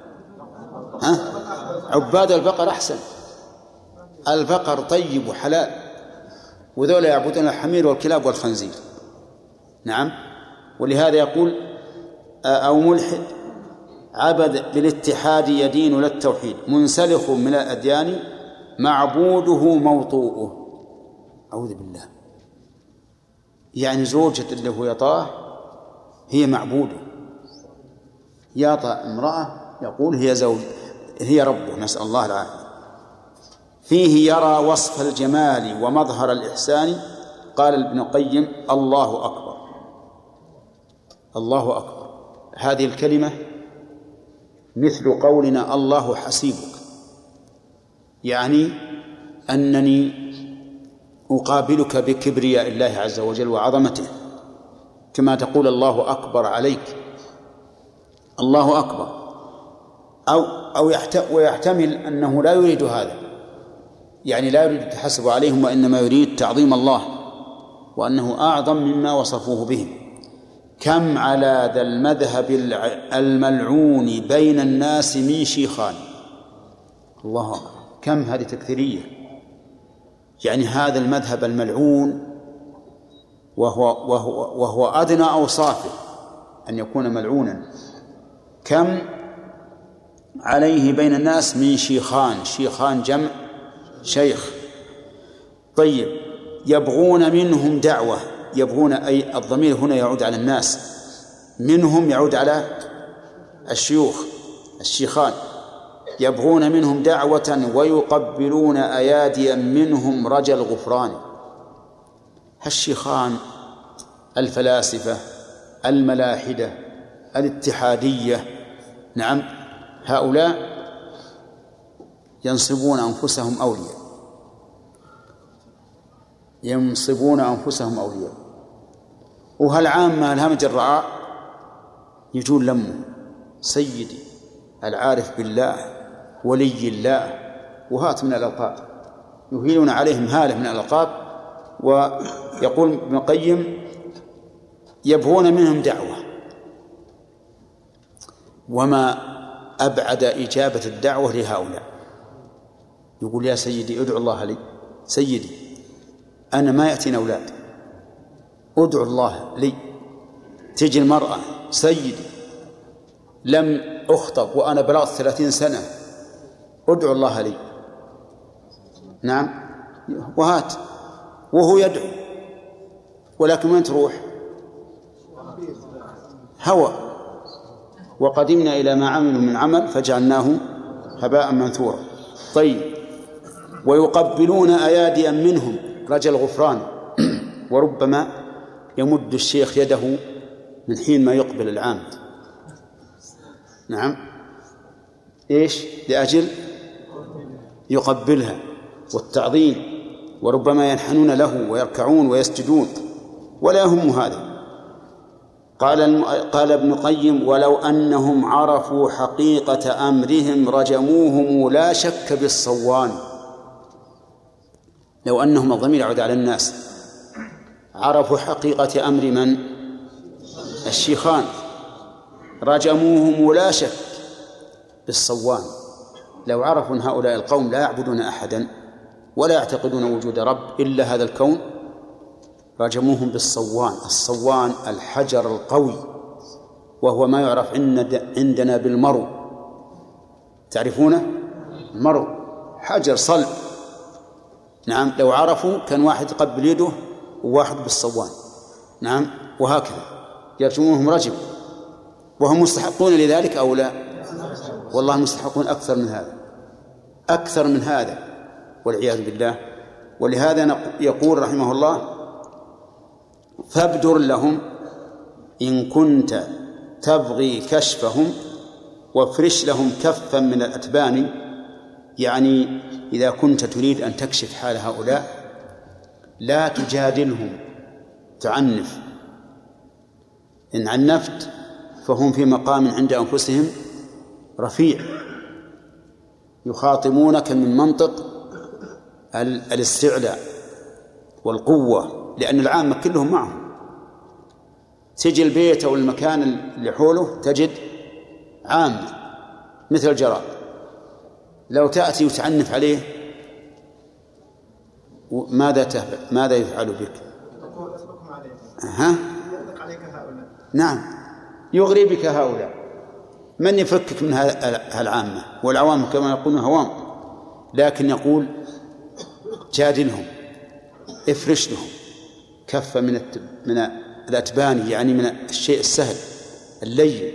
عباد البقر أحسن. البقر طيب وحلال، وذولا يعبدون الحمير والكلاب والخنزير. نعم، ولهذا يقول أو ملحد عبد بالاتحاد يدين للتوحيد منسلخ من الأديان معبوده موطوءه. أعوذ بالله. يعني زوجة اللي هو يطاه هي معبوده، يطأ امرأة يقول هي زوج هي ربه، نسأل الله العافية. فيه يرى وصف الجمال ومظهر الإحسان. قال ابن القيم الله أكبر. الله أكبر هذه الكلمة مثل قولنا الله حسيبك، يعني أنني أقابلك بكبرياء الله عز وجل وعظمته، كما تقول الله أكبر عليك. الله أكبر. ويحتمل أنه لا يريد هذا، يعني لا يريد التحسب عليهم، وإنما يريد تعظيم الله وأنه أعظم مما وصفوه به. كم على ذا المذهب الملعون بين الناس من شيخان. الله أكبر. كم هذه تكثيرية، يعني هذا المذهب الملعون وهو أدنى أوصافه أن يكون ملعونا. كم عليه بين الناس من شيخان. شيخان جمع شيخ. طيب يبغون منهم دعوة. يبغون أي الضمير هنا يعود على الناس، منهم يعود على الشيوخ الشيخان. يبغون منهم دعوة ويقبلون أياديا منهم رجا الغفران. الشيخان الفلاسفة الملاحدة الاتحادية، نعم، هؤلاء ينصبون أنفسهم أولياء، ينصبون أنفسهم أولياء. وهالعامة الهمج الرعاء يجون لمه سيدي العارف بالله ولي الله وهات من الألقاب، يهيلون عليهم هالة من الألقاب. ويقول ابن القيم يبغون منهم دعوة. وما أبعد إجابة الدعوة لهؤلاء. يقول يا سيدي ادعو الله لي. سيدي أنا ما يأتينا أولاد، ادعو الله لي. تجي المرأة سيدي لم أخطب وأنا بلغت 30 سنة، ادعو الله لي. نعم، وهات وهو يدعو، ولكن وين تروح؟ هوى. وقدمنا إلى ما عملوا من عمل فجعلناه هباء منثورا. طيب ويقبلون أياديا منهم رجا الغفران. وربما يمد الشيخ يده من حين ما يقبل العامد، نعم، إيش؟ لأجل يقبلها والتعظيم، وربما ينحنون له ويركعون ويسجدون ولا يهم هذا. قال ابن القيم ولو أنهم عرفوا حقيقة أمرهم رجموهم لا شك بالصوان. لو أنهم، الضمير يعود على الناس، عرفوا حقيقة أمر من؟ الشيخان، رجموهم لا شك بالصوان. لو عرفوا أن هؤلاء القوم لا يعبدون أحدا ولا يعتقدون وجود رب إلا هذا الكون، رجموهم بالصوان. الصوان الحجر القوي، وهو ما يعرف عندنا بالمرو. تعرفونه؟ مرو حجر صلب. نعم، لو عرفوا كان واحد يقبل يده وواحد بالصوان. نعم، وهكذا يرجموهم رجم. وهم مستحقون لذلك أو لا؟ والله مستحقون أكثر من هذا، أكثر من هذا والعياذ بالله. ولهذا يقول رحمه الله فابدر لهم إن كنت تبغي كشفهم وافرش لهم كفا من الأتبان. يعني إذا كنت تريد أن تكشف حال هؤلاء لا تجادلهم تعنف. إن عنفت فهم في مقام عند أنفسهم رفيع، يخاطبونك من منطق الاستعلاء والقوة، لأن العامة كلهم معهم. تجي البيت أو المكان اللي حوله تجد عامة مثل الجراد، لو تأتي وتعنف عليه ماذا يفعل بك؟ أطلقهم عليك. ها؟ يطلق عليك هؤلاء. نعم يغري بك هؤلاء، من يفكك من هالعامة؟ والعوام كما يقولون هوام، لكن يقول جادلهم، افرش لهم كفة من الأتبان، يعني من الشيء السهل اللين،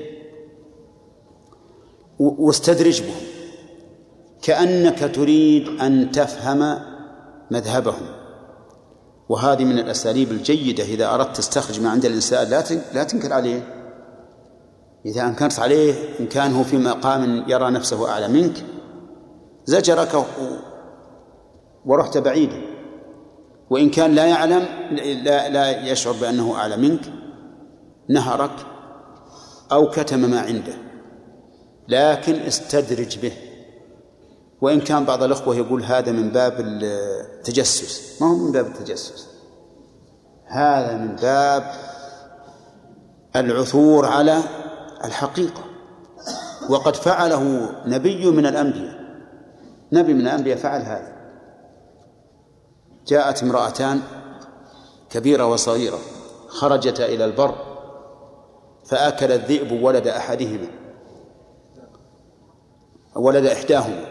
واستدرج بهم كأنك تريد أن تفهم مذهبهم. وهذه من الأساليب الجيدة إذا أردت تستخرج ما عند الإنسان، لا تنكر عليه. إذا أنكرت عليه إن كان هو في مقام يرى نفسه أعلى منك زجرك ورحت بعيدا، وإن كان لا يعلم لا يشعر بأنه أعلى منك نهرك أو كتم ما عنده، لكن استدرج به. وإن كان بعض الأخوة يقول هذا من باب التجسس، ما هو من باب التجسس، هذا من باب العثور على الحقيقة. وقد فعله نبي من الأنبياء فعل هذا. جاءت امرأتان كبيرة وصغيرة خرجتا إلى البر، فأكل الذئب ولد إحداهما،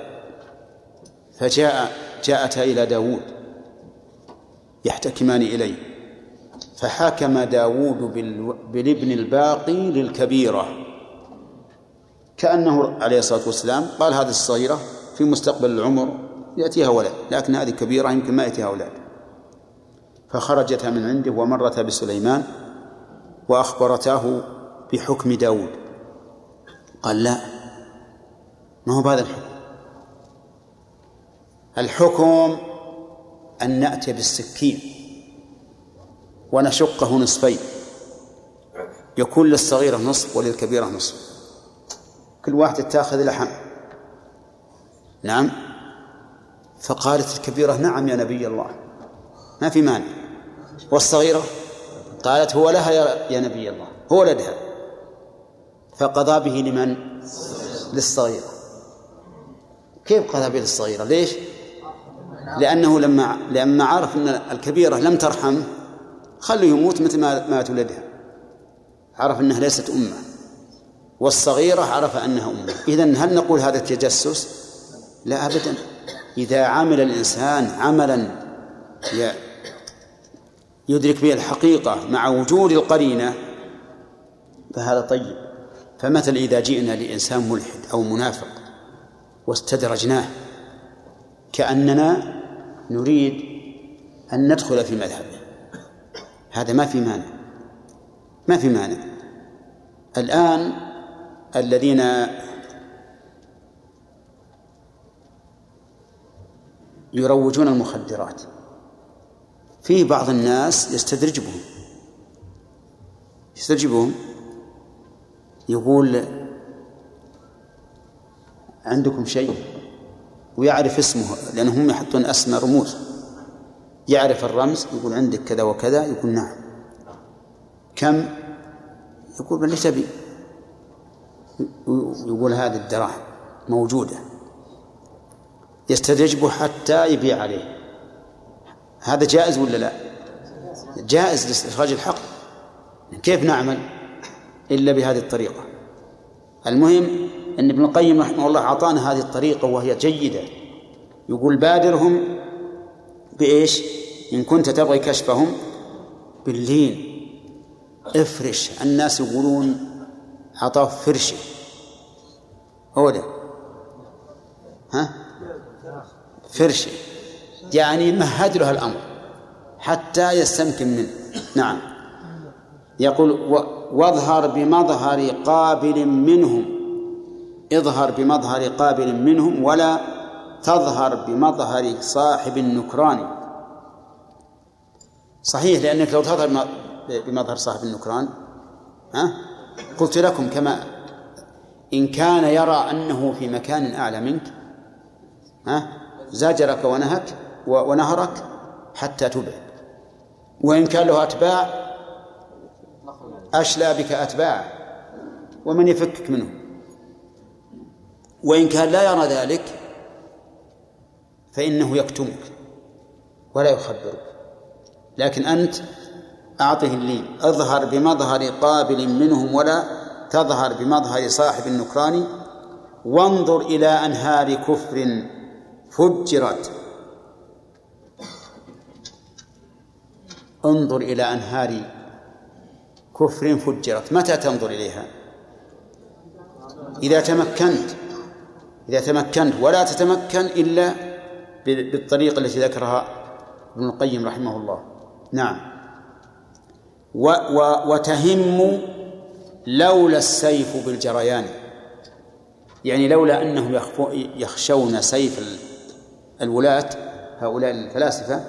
فجاءتا إلى داود يحتكمان إليه، فحكم داود بالابن الباقي للكبيرة، كأنه عليه الصلاة والسلام قال هذه الصغيرة في مستقبل العمر يأتيها ولد، لكن هذه كبيرة يمكن ما يأتيها أولاد. فخرجتها من عنده ومرتا بسليمان وأخبرتاه بحكم داود. قال لا، ما هو هذا الحكم أن نأتي بالسكين ونشقه نصفين، يكون للصغيرة نصف وللكبيرة نصف، كل واحدة تأخذ لحم. نعم. فقالت الكبيرة نعم يا نبي الله، ما في مانع. والصغيرة قالت هو لها يا نبي الله، هو ولدها. فقضى به لمن؟ للصغيرة. كيف قضى به للصغيرة؟ ليش؟ لأنه لما عرف أن الكبيرة لم ترحم خلوا يموت مثل ما تولدها، عرف أنها ليست أمه، والصغيرة عرف أنها أمه. إذن هل نقول هذا التجسس؟ لا أبدا. إذا عمل الإنسان عملا يدرك به الحقيقة مع وجود القرينة فهذا طيب. فمثل إذا جئنا لإنسان ملحد أو منافق واستدرجناه كأننا نريد أن ندخل في مذهبه، هذا ما في مانع. الآن الذين يروجون المخدرات في بعض الناس يستدرجبهم يقول عندكم شيء ويعرف اسمه، لأنهم يحطون أسماء رموز، يعرف الرمز، يقول عندك كذا وكذا، يقول نعم. كم؟ يقول بل تبي، يقول هذه الدراهم موجودة، يستدرجه حتى يبيع عليه. هذا جائز ولا لا؟ جائز لاستخراج الحق. كيف نعمل إلا بهذه الطريقة؟ المهم أن ابن القيم رحمه الله أعطانا هذه الطريقة وهي جيدة. يقول بادرهم بإيش؟ إن كنت تبغي كشفهم باللين، افرش. الناس يقولون عطاه فرشه، أولا فرشه يعني مهد له الأمر حتى يستمكن منه. نعم. يقول واظهر بمظهر قابل منهم، اظهر بمظهر قابل منهم ولا تظهر بمظهر صاحب النكران. صحيح، لأنك لو تظهر بمظهر صاحب النكران قلت لكم كما إن كان يرى أنه في مكان أعلى منك زاجرك ونهرك حتى تبعد، وإن كان له أتباع أشلى بك أتباع ومن يفكك منه، وإن كان لا يرى ذلك فإنه يكتمك ولا يخبرك. لكن أنت أعطه اللين اظهر بمظهر قابل منهم ولا تظهر بمظهر صاحب النكران وانظر إلى أنهار كفر فجرت. انظر إلى أنهار كفر فجرت. متى تنظر إليها؟ إذا تمكنت ولا تتمكن إلا بالطريقة التي ذكرها ابن القيم رحمه الله. نعم. وتهم لولا السيف بالجريان، يعني لولا أنهم يخشون سيف الولاة هؤلاء الفلاسفة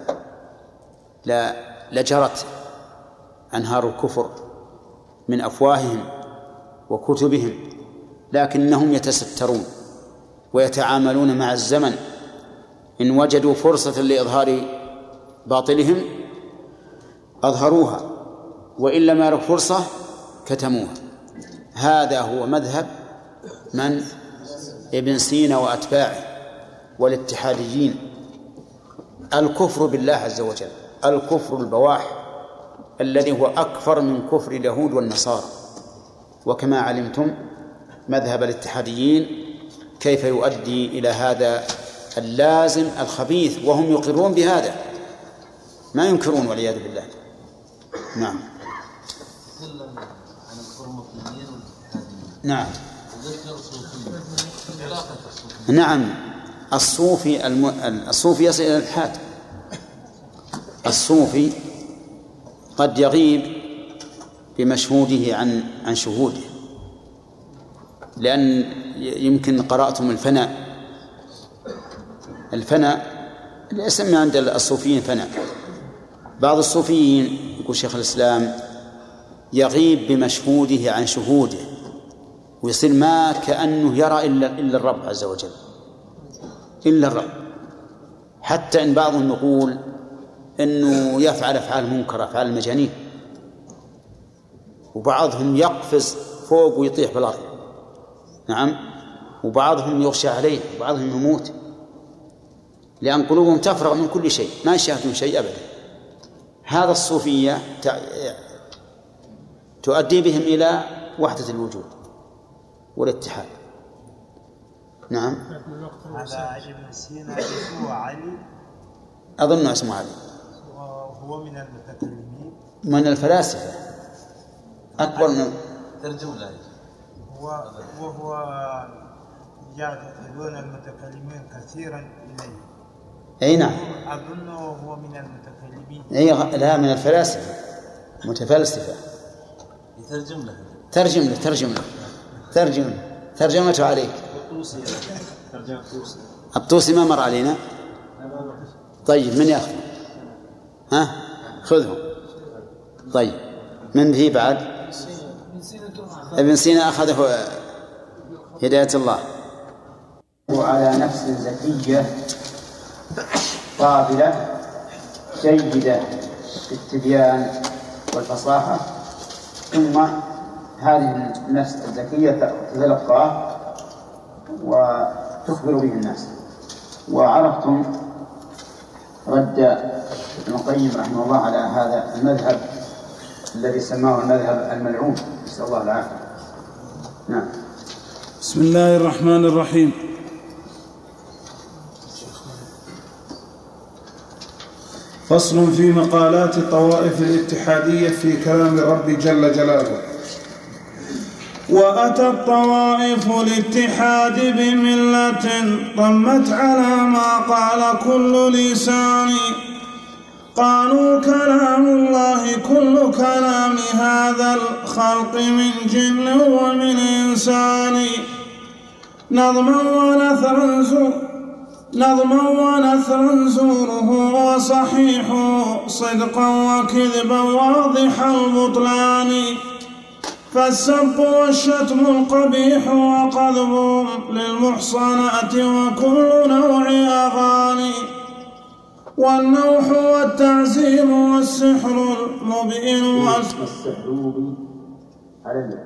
لجرت أنهار الكفر من أفواههم وكتبهم، لكنهم يتسترون ويتعاملون مع الزمن. إن وجدوا فرصة لإظهار باطلهم أظهروها، وإن لم يروا فرصة كتموها. هذا هو مذهب من؟ ابن سينا وأتباعه والاتحاديين. الكفر بالله عز وجل، الكفر البواح الذي هو أكفر من كفر اليهود والنصارى. وكما علمتم مذهب الاتحاديين كيف يؤدي إلى هذا اللازم الخبيث، وهم يقرون بهذا ما ينكرون والعياذ بالله. نعم. نعم. نعم. الصوفي يصل إلى الإلحاد. الصوفي قد يغيب بمشهوده عن شهوده، لأن يمكن قرأتم الفناء اللي يسمى عند الصوفيين فناء. بعض الصوفيين يقول شيخ الإسلام يغيب بمشهوده عن شهوده، ويصير ما كأنه يرى إلا الرب عز وجل، إلا الرب. حتى إن بعضهم يقول إنه يفعل أفعال منكرة، أفعال المجانين، وبعضهم يقفز فوق ويطيح بالأرض. نعم. وبعضهم يغشى عليه، وبعضهم يموت، لأن قلوبهم تفرغ من كل شيء، ما يشاهدون شيء أبدا. هذا الصوفية تؤدي بهم إلى وحدة الوجود والاتحاد. نعم. هذا ابن سينا اسمه علي، أظن اسمه علي، وهو من المتكلمين، من الفلاسفة أكبر من ترجم له. وهو يعتقدون المتكلمين كثيرا إليه. أي نعم. أظنه هو من المتكلمين. أي لا، من الفلاسفة، متفلسفة. ترجم له ترجمته عليك. الطوسي ما مر علينا. طيب من يأخذ؟ ها خذه. طيب من ذي بعد؟ ابن سينا أخذه هداية الله. وعلى نفس زكية قابلة جيدة في التبيان والفصاحة، ثم هذه النفس الزكية تتلقاه وتخبر به الناس. وعرفتم رد ابن القيم رحمه الله على هذا المذهب الذي سماه المذهب الملعون، نسأل الله العافية. نعم. بسم الله الرحمن الرحيم. فصل في مقالات الطوائف الاتحادية في كلام رب جل جلاله. وأتى الطوائف الاتحاد بملة ضمت على ما قال كل لسان، قالوا كلام الله كل كلام هذا الخلق من جن ومن إنسان، نظما ونثرا زوره وصحيح صدقا وكذبا واضح البطلان، فالسب والشتم القبيح وقذف للمحصنات وكل نوع أغاني، والنوح والتعزيم والسحر المبين والسحروب على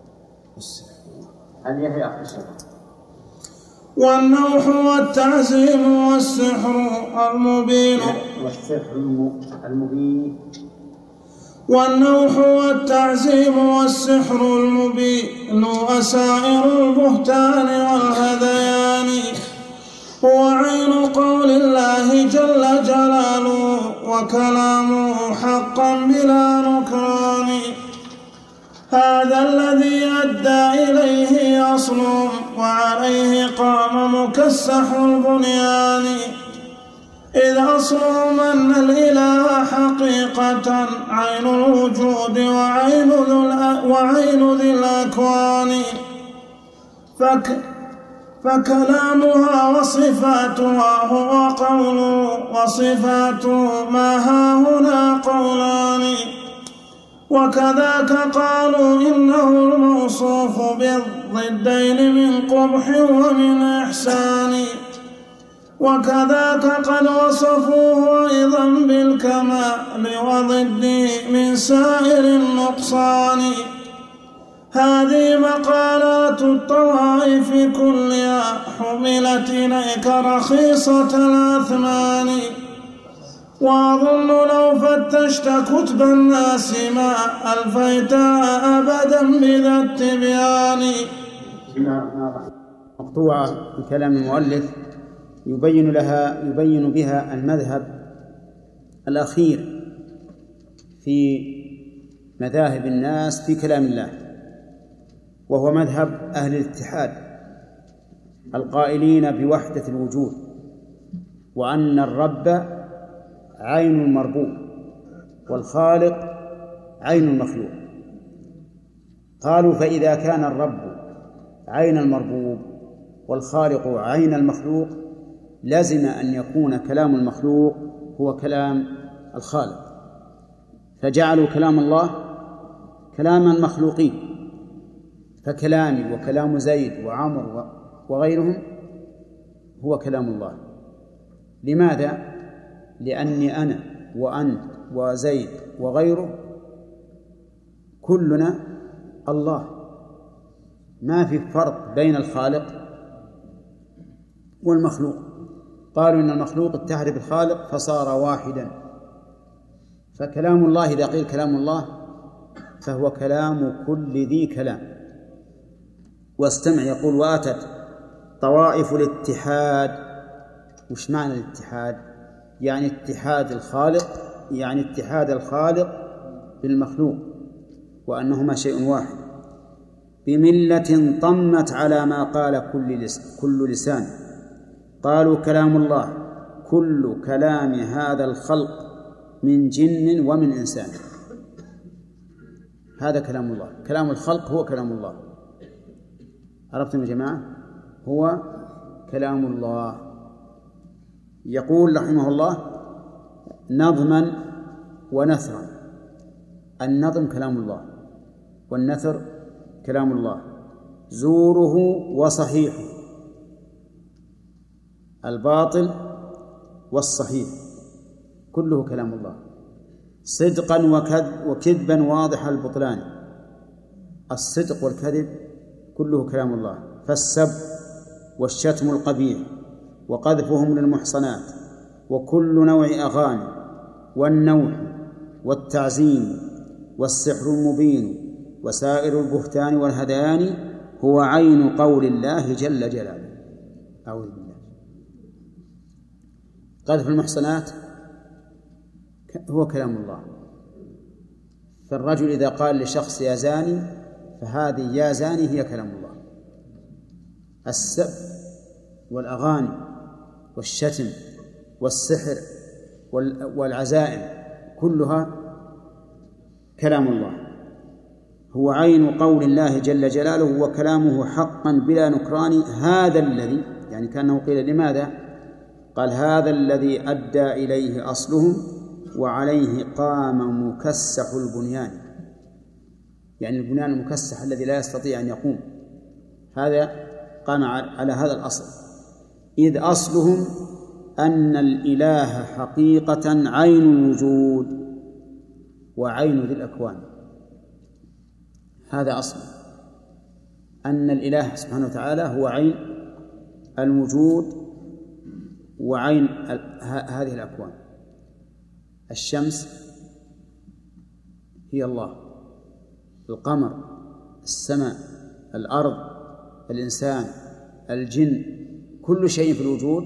هل يهي أخي الشر. والنوح والتعزيم والسحر المبين والنوح والتعزيم والسحر المبين وسائر البهتان والهذيان هو عين قول الله جل جلاله وكلامه حقا بلا نكران. هذا الذي أدى إليه أصل وعليه قام مكسح البنيان إذ أصلهم أن الإله حقيقة عين الوجود وعين ذي الأكوان فكلامها وصفاتها هو قوله وصفاته ما هاهنا قولان. وكذاك قالوا إنه الموصوف بالضدين من قبح ومن إحسان. وكذاك قد وصفوه أيضا بالكمال وضده من سائر النقصان. هذه مقالات الطوائف كلها حملت إليك رخيصة الأثمان. وأظن لو فتشت كتب الناس ما ألفيتها أبدا بذا التبيان. مقطوعة في كلام المؤلف يبين بها المذهب الأخير في مذاهب الناس في كلام الله، وهو مذهب أهل الاتحاد القائلين بوحدة الوجود، وأن الرب عين المربوب والخالق عين المخلوق. قالوا فإذا كان الرب عين المربوب والخالق عين المخلوق لازم أن يكون كلام المخلوق هو كلام الخالق، فجعلوا كلام الله كلام المخلوقين، فكلامي وكلام زيد وعمر وغيرهم هو كلام الله. لماذا؟ لأني أنا وأنت وزيد وغيره كلنا الله، ما في فرق بين الخالق والمخلوق. قالوا إن المخلوق اتحد بالخالق فصار واحدا، فكلام الله إذا قيل كلام الله فهو كلام كل ذي كلام. واستمع يقول وأتت طوائف الاتحاد. وش معنى الاتحاد؟ يعني اتحاد الخالق، يعني اتحاد الخالق بالمخلوق وأنهما شيء واحد، بملة طمت على ما قال كل لسان. قالوا كلام الله كل كلام هذا الخلق من جن ومن إنسان. هذا كلام الله، كلام الخلق هو كلام الله. عرفتم يا جماعة؟ هو كلام الله. يقول رحمه الله نظما ونثرا. النظم كلام الله والنثر كلام الله، زوره وصحيحه، الباطل والصحيح كله كلام الله، صدقا وكذبا واضح البطلان. الصدق والكذب كله كلام الله، فالسب والشتم القبيح وقذفهم للمحصنات وكل نوع أغاني والنوح والتعزيم والسحر المبين وسائر البهتان والهذيان هو عين قول الله جل جلاله. أعوذ بالله. قذف المحصنات هو كلام الله، فالرجل إذا قال لشخص يا زاني فهذه يا زاني هي كلام الله. السب والأغاني والشتم والسحر والعزائم كلها كلام الله. هو عين قول الله جل جلاله وكلامه حقا بلا نكران. هذا الذي، يعني كأنه قيل لماذا؟ قال هذا الذي أدى إليه أصلهم وعليه قام مكسح البنيان، يعني البنيان المكسح الذي لا يستطيع أن يقوم، هذا قام على هذا الأصل. إذ أصلهم أن الإله حقيقة عين الوجود وعين ذي الأكوان. هذا أصل أن الإله سبحانه وتعالى هو عين الوجود وعين هذه الأكوان. الشمس هي الله، القمر، السماء، الأرض، الإنسان، الجن، كل شيء في الوجود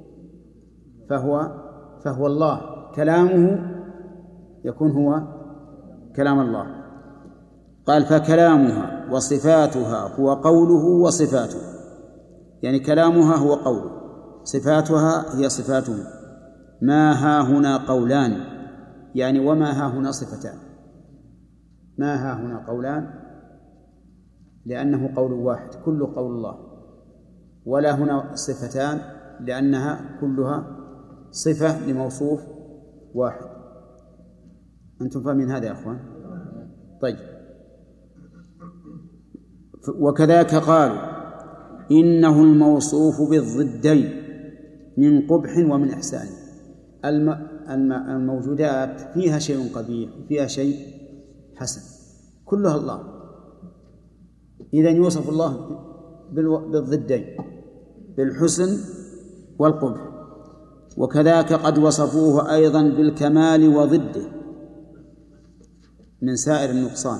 فهو الله، كلامه يكون هو كلام الله. قال فكلامها وصفاتها هو قوله وصفاته، يعني كلامها هو قوله، صفاتها هي صفاته. ما ها هنا قولان، يعني وما ها هنا صفتان. ما ها هنا قولان لأنه قول واحد كله قول الله، ولا هنا صفتان لأنها كلها صفة لموصوف واحد. أنتم فاهمين هذا يا أخوان؟ طيب. وكذاك قالوا إنه الموصوف بالضدين من قبح ومن إحسان. الموجودات فيها شيء قبيح وفيها شيء حسن، كلها الله، إذن يوصف الله بالضدين، بالحسن والقبح. وكذاك قد وصفوه أيضا بالكمال وضده من سائر النقصان.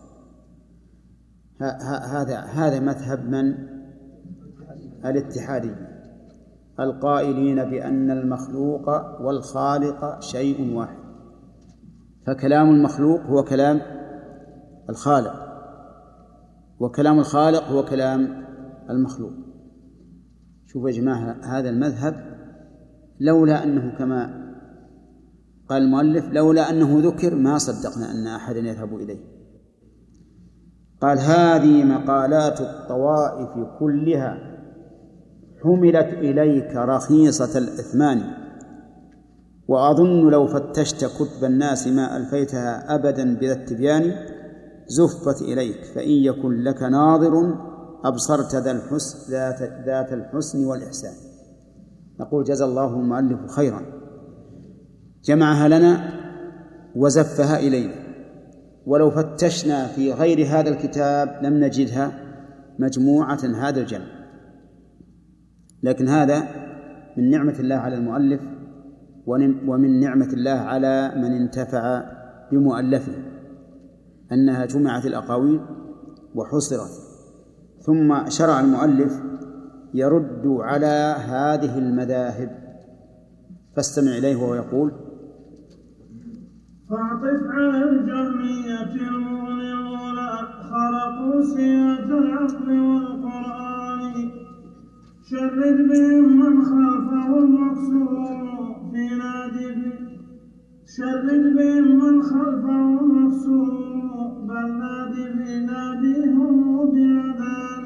هذا مذهب من؟ الاتحادي، القائلين بأن المخلوق والخالق شيء واحد، فكلام المخلوق هو كلام الخالق، وكلام الخالق هو كلام المخلوق. شوفوا يا جماعة، هذا المذهب لولا أنه كما قال المؤلف لولا أنه ذكر ما صدقنا أن أحدا يذهب إليه. قال هذه مقالات الطوائف كلها حملت إليك رخيصة الإثمان، وأظن لو فتشت كتب الناس ما ألفيتها أبدا بذا التبيان، زفت إليك فإن يكن لك ناظر أبصرت ذات الحسن والإحسان. نقول جزا الله المؤلف خيرا، جمعها لنا وزفها إلينا، ولو فتشنا في غير هذا الكتاب لم نجدها مجموعة هذا الجمع. لكن هذا من نعمة الله على المؤلف ومن نعمة الله على من انتفع بمؤلفه، أنها جمعت الأقاويل وحصرت، ثم شرع المؤلف يرد على هذه المذاهب. فاستمع إليه وهو يقول: فاعطف على الجمعية المغنى خلقوا سيرة العقل والقرآن، شرد بهم من خلفه المقصور في نادب، شرد بهم من خلفه المقصور بل نادب ناديهم بعذاب.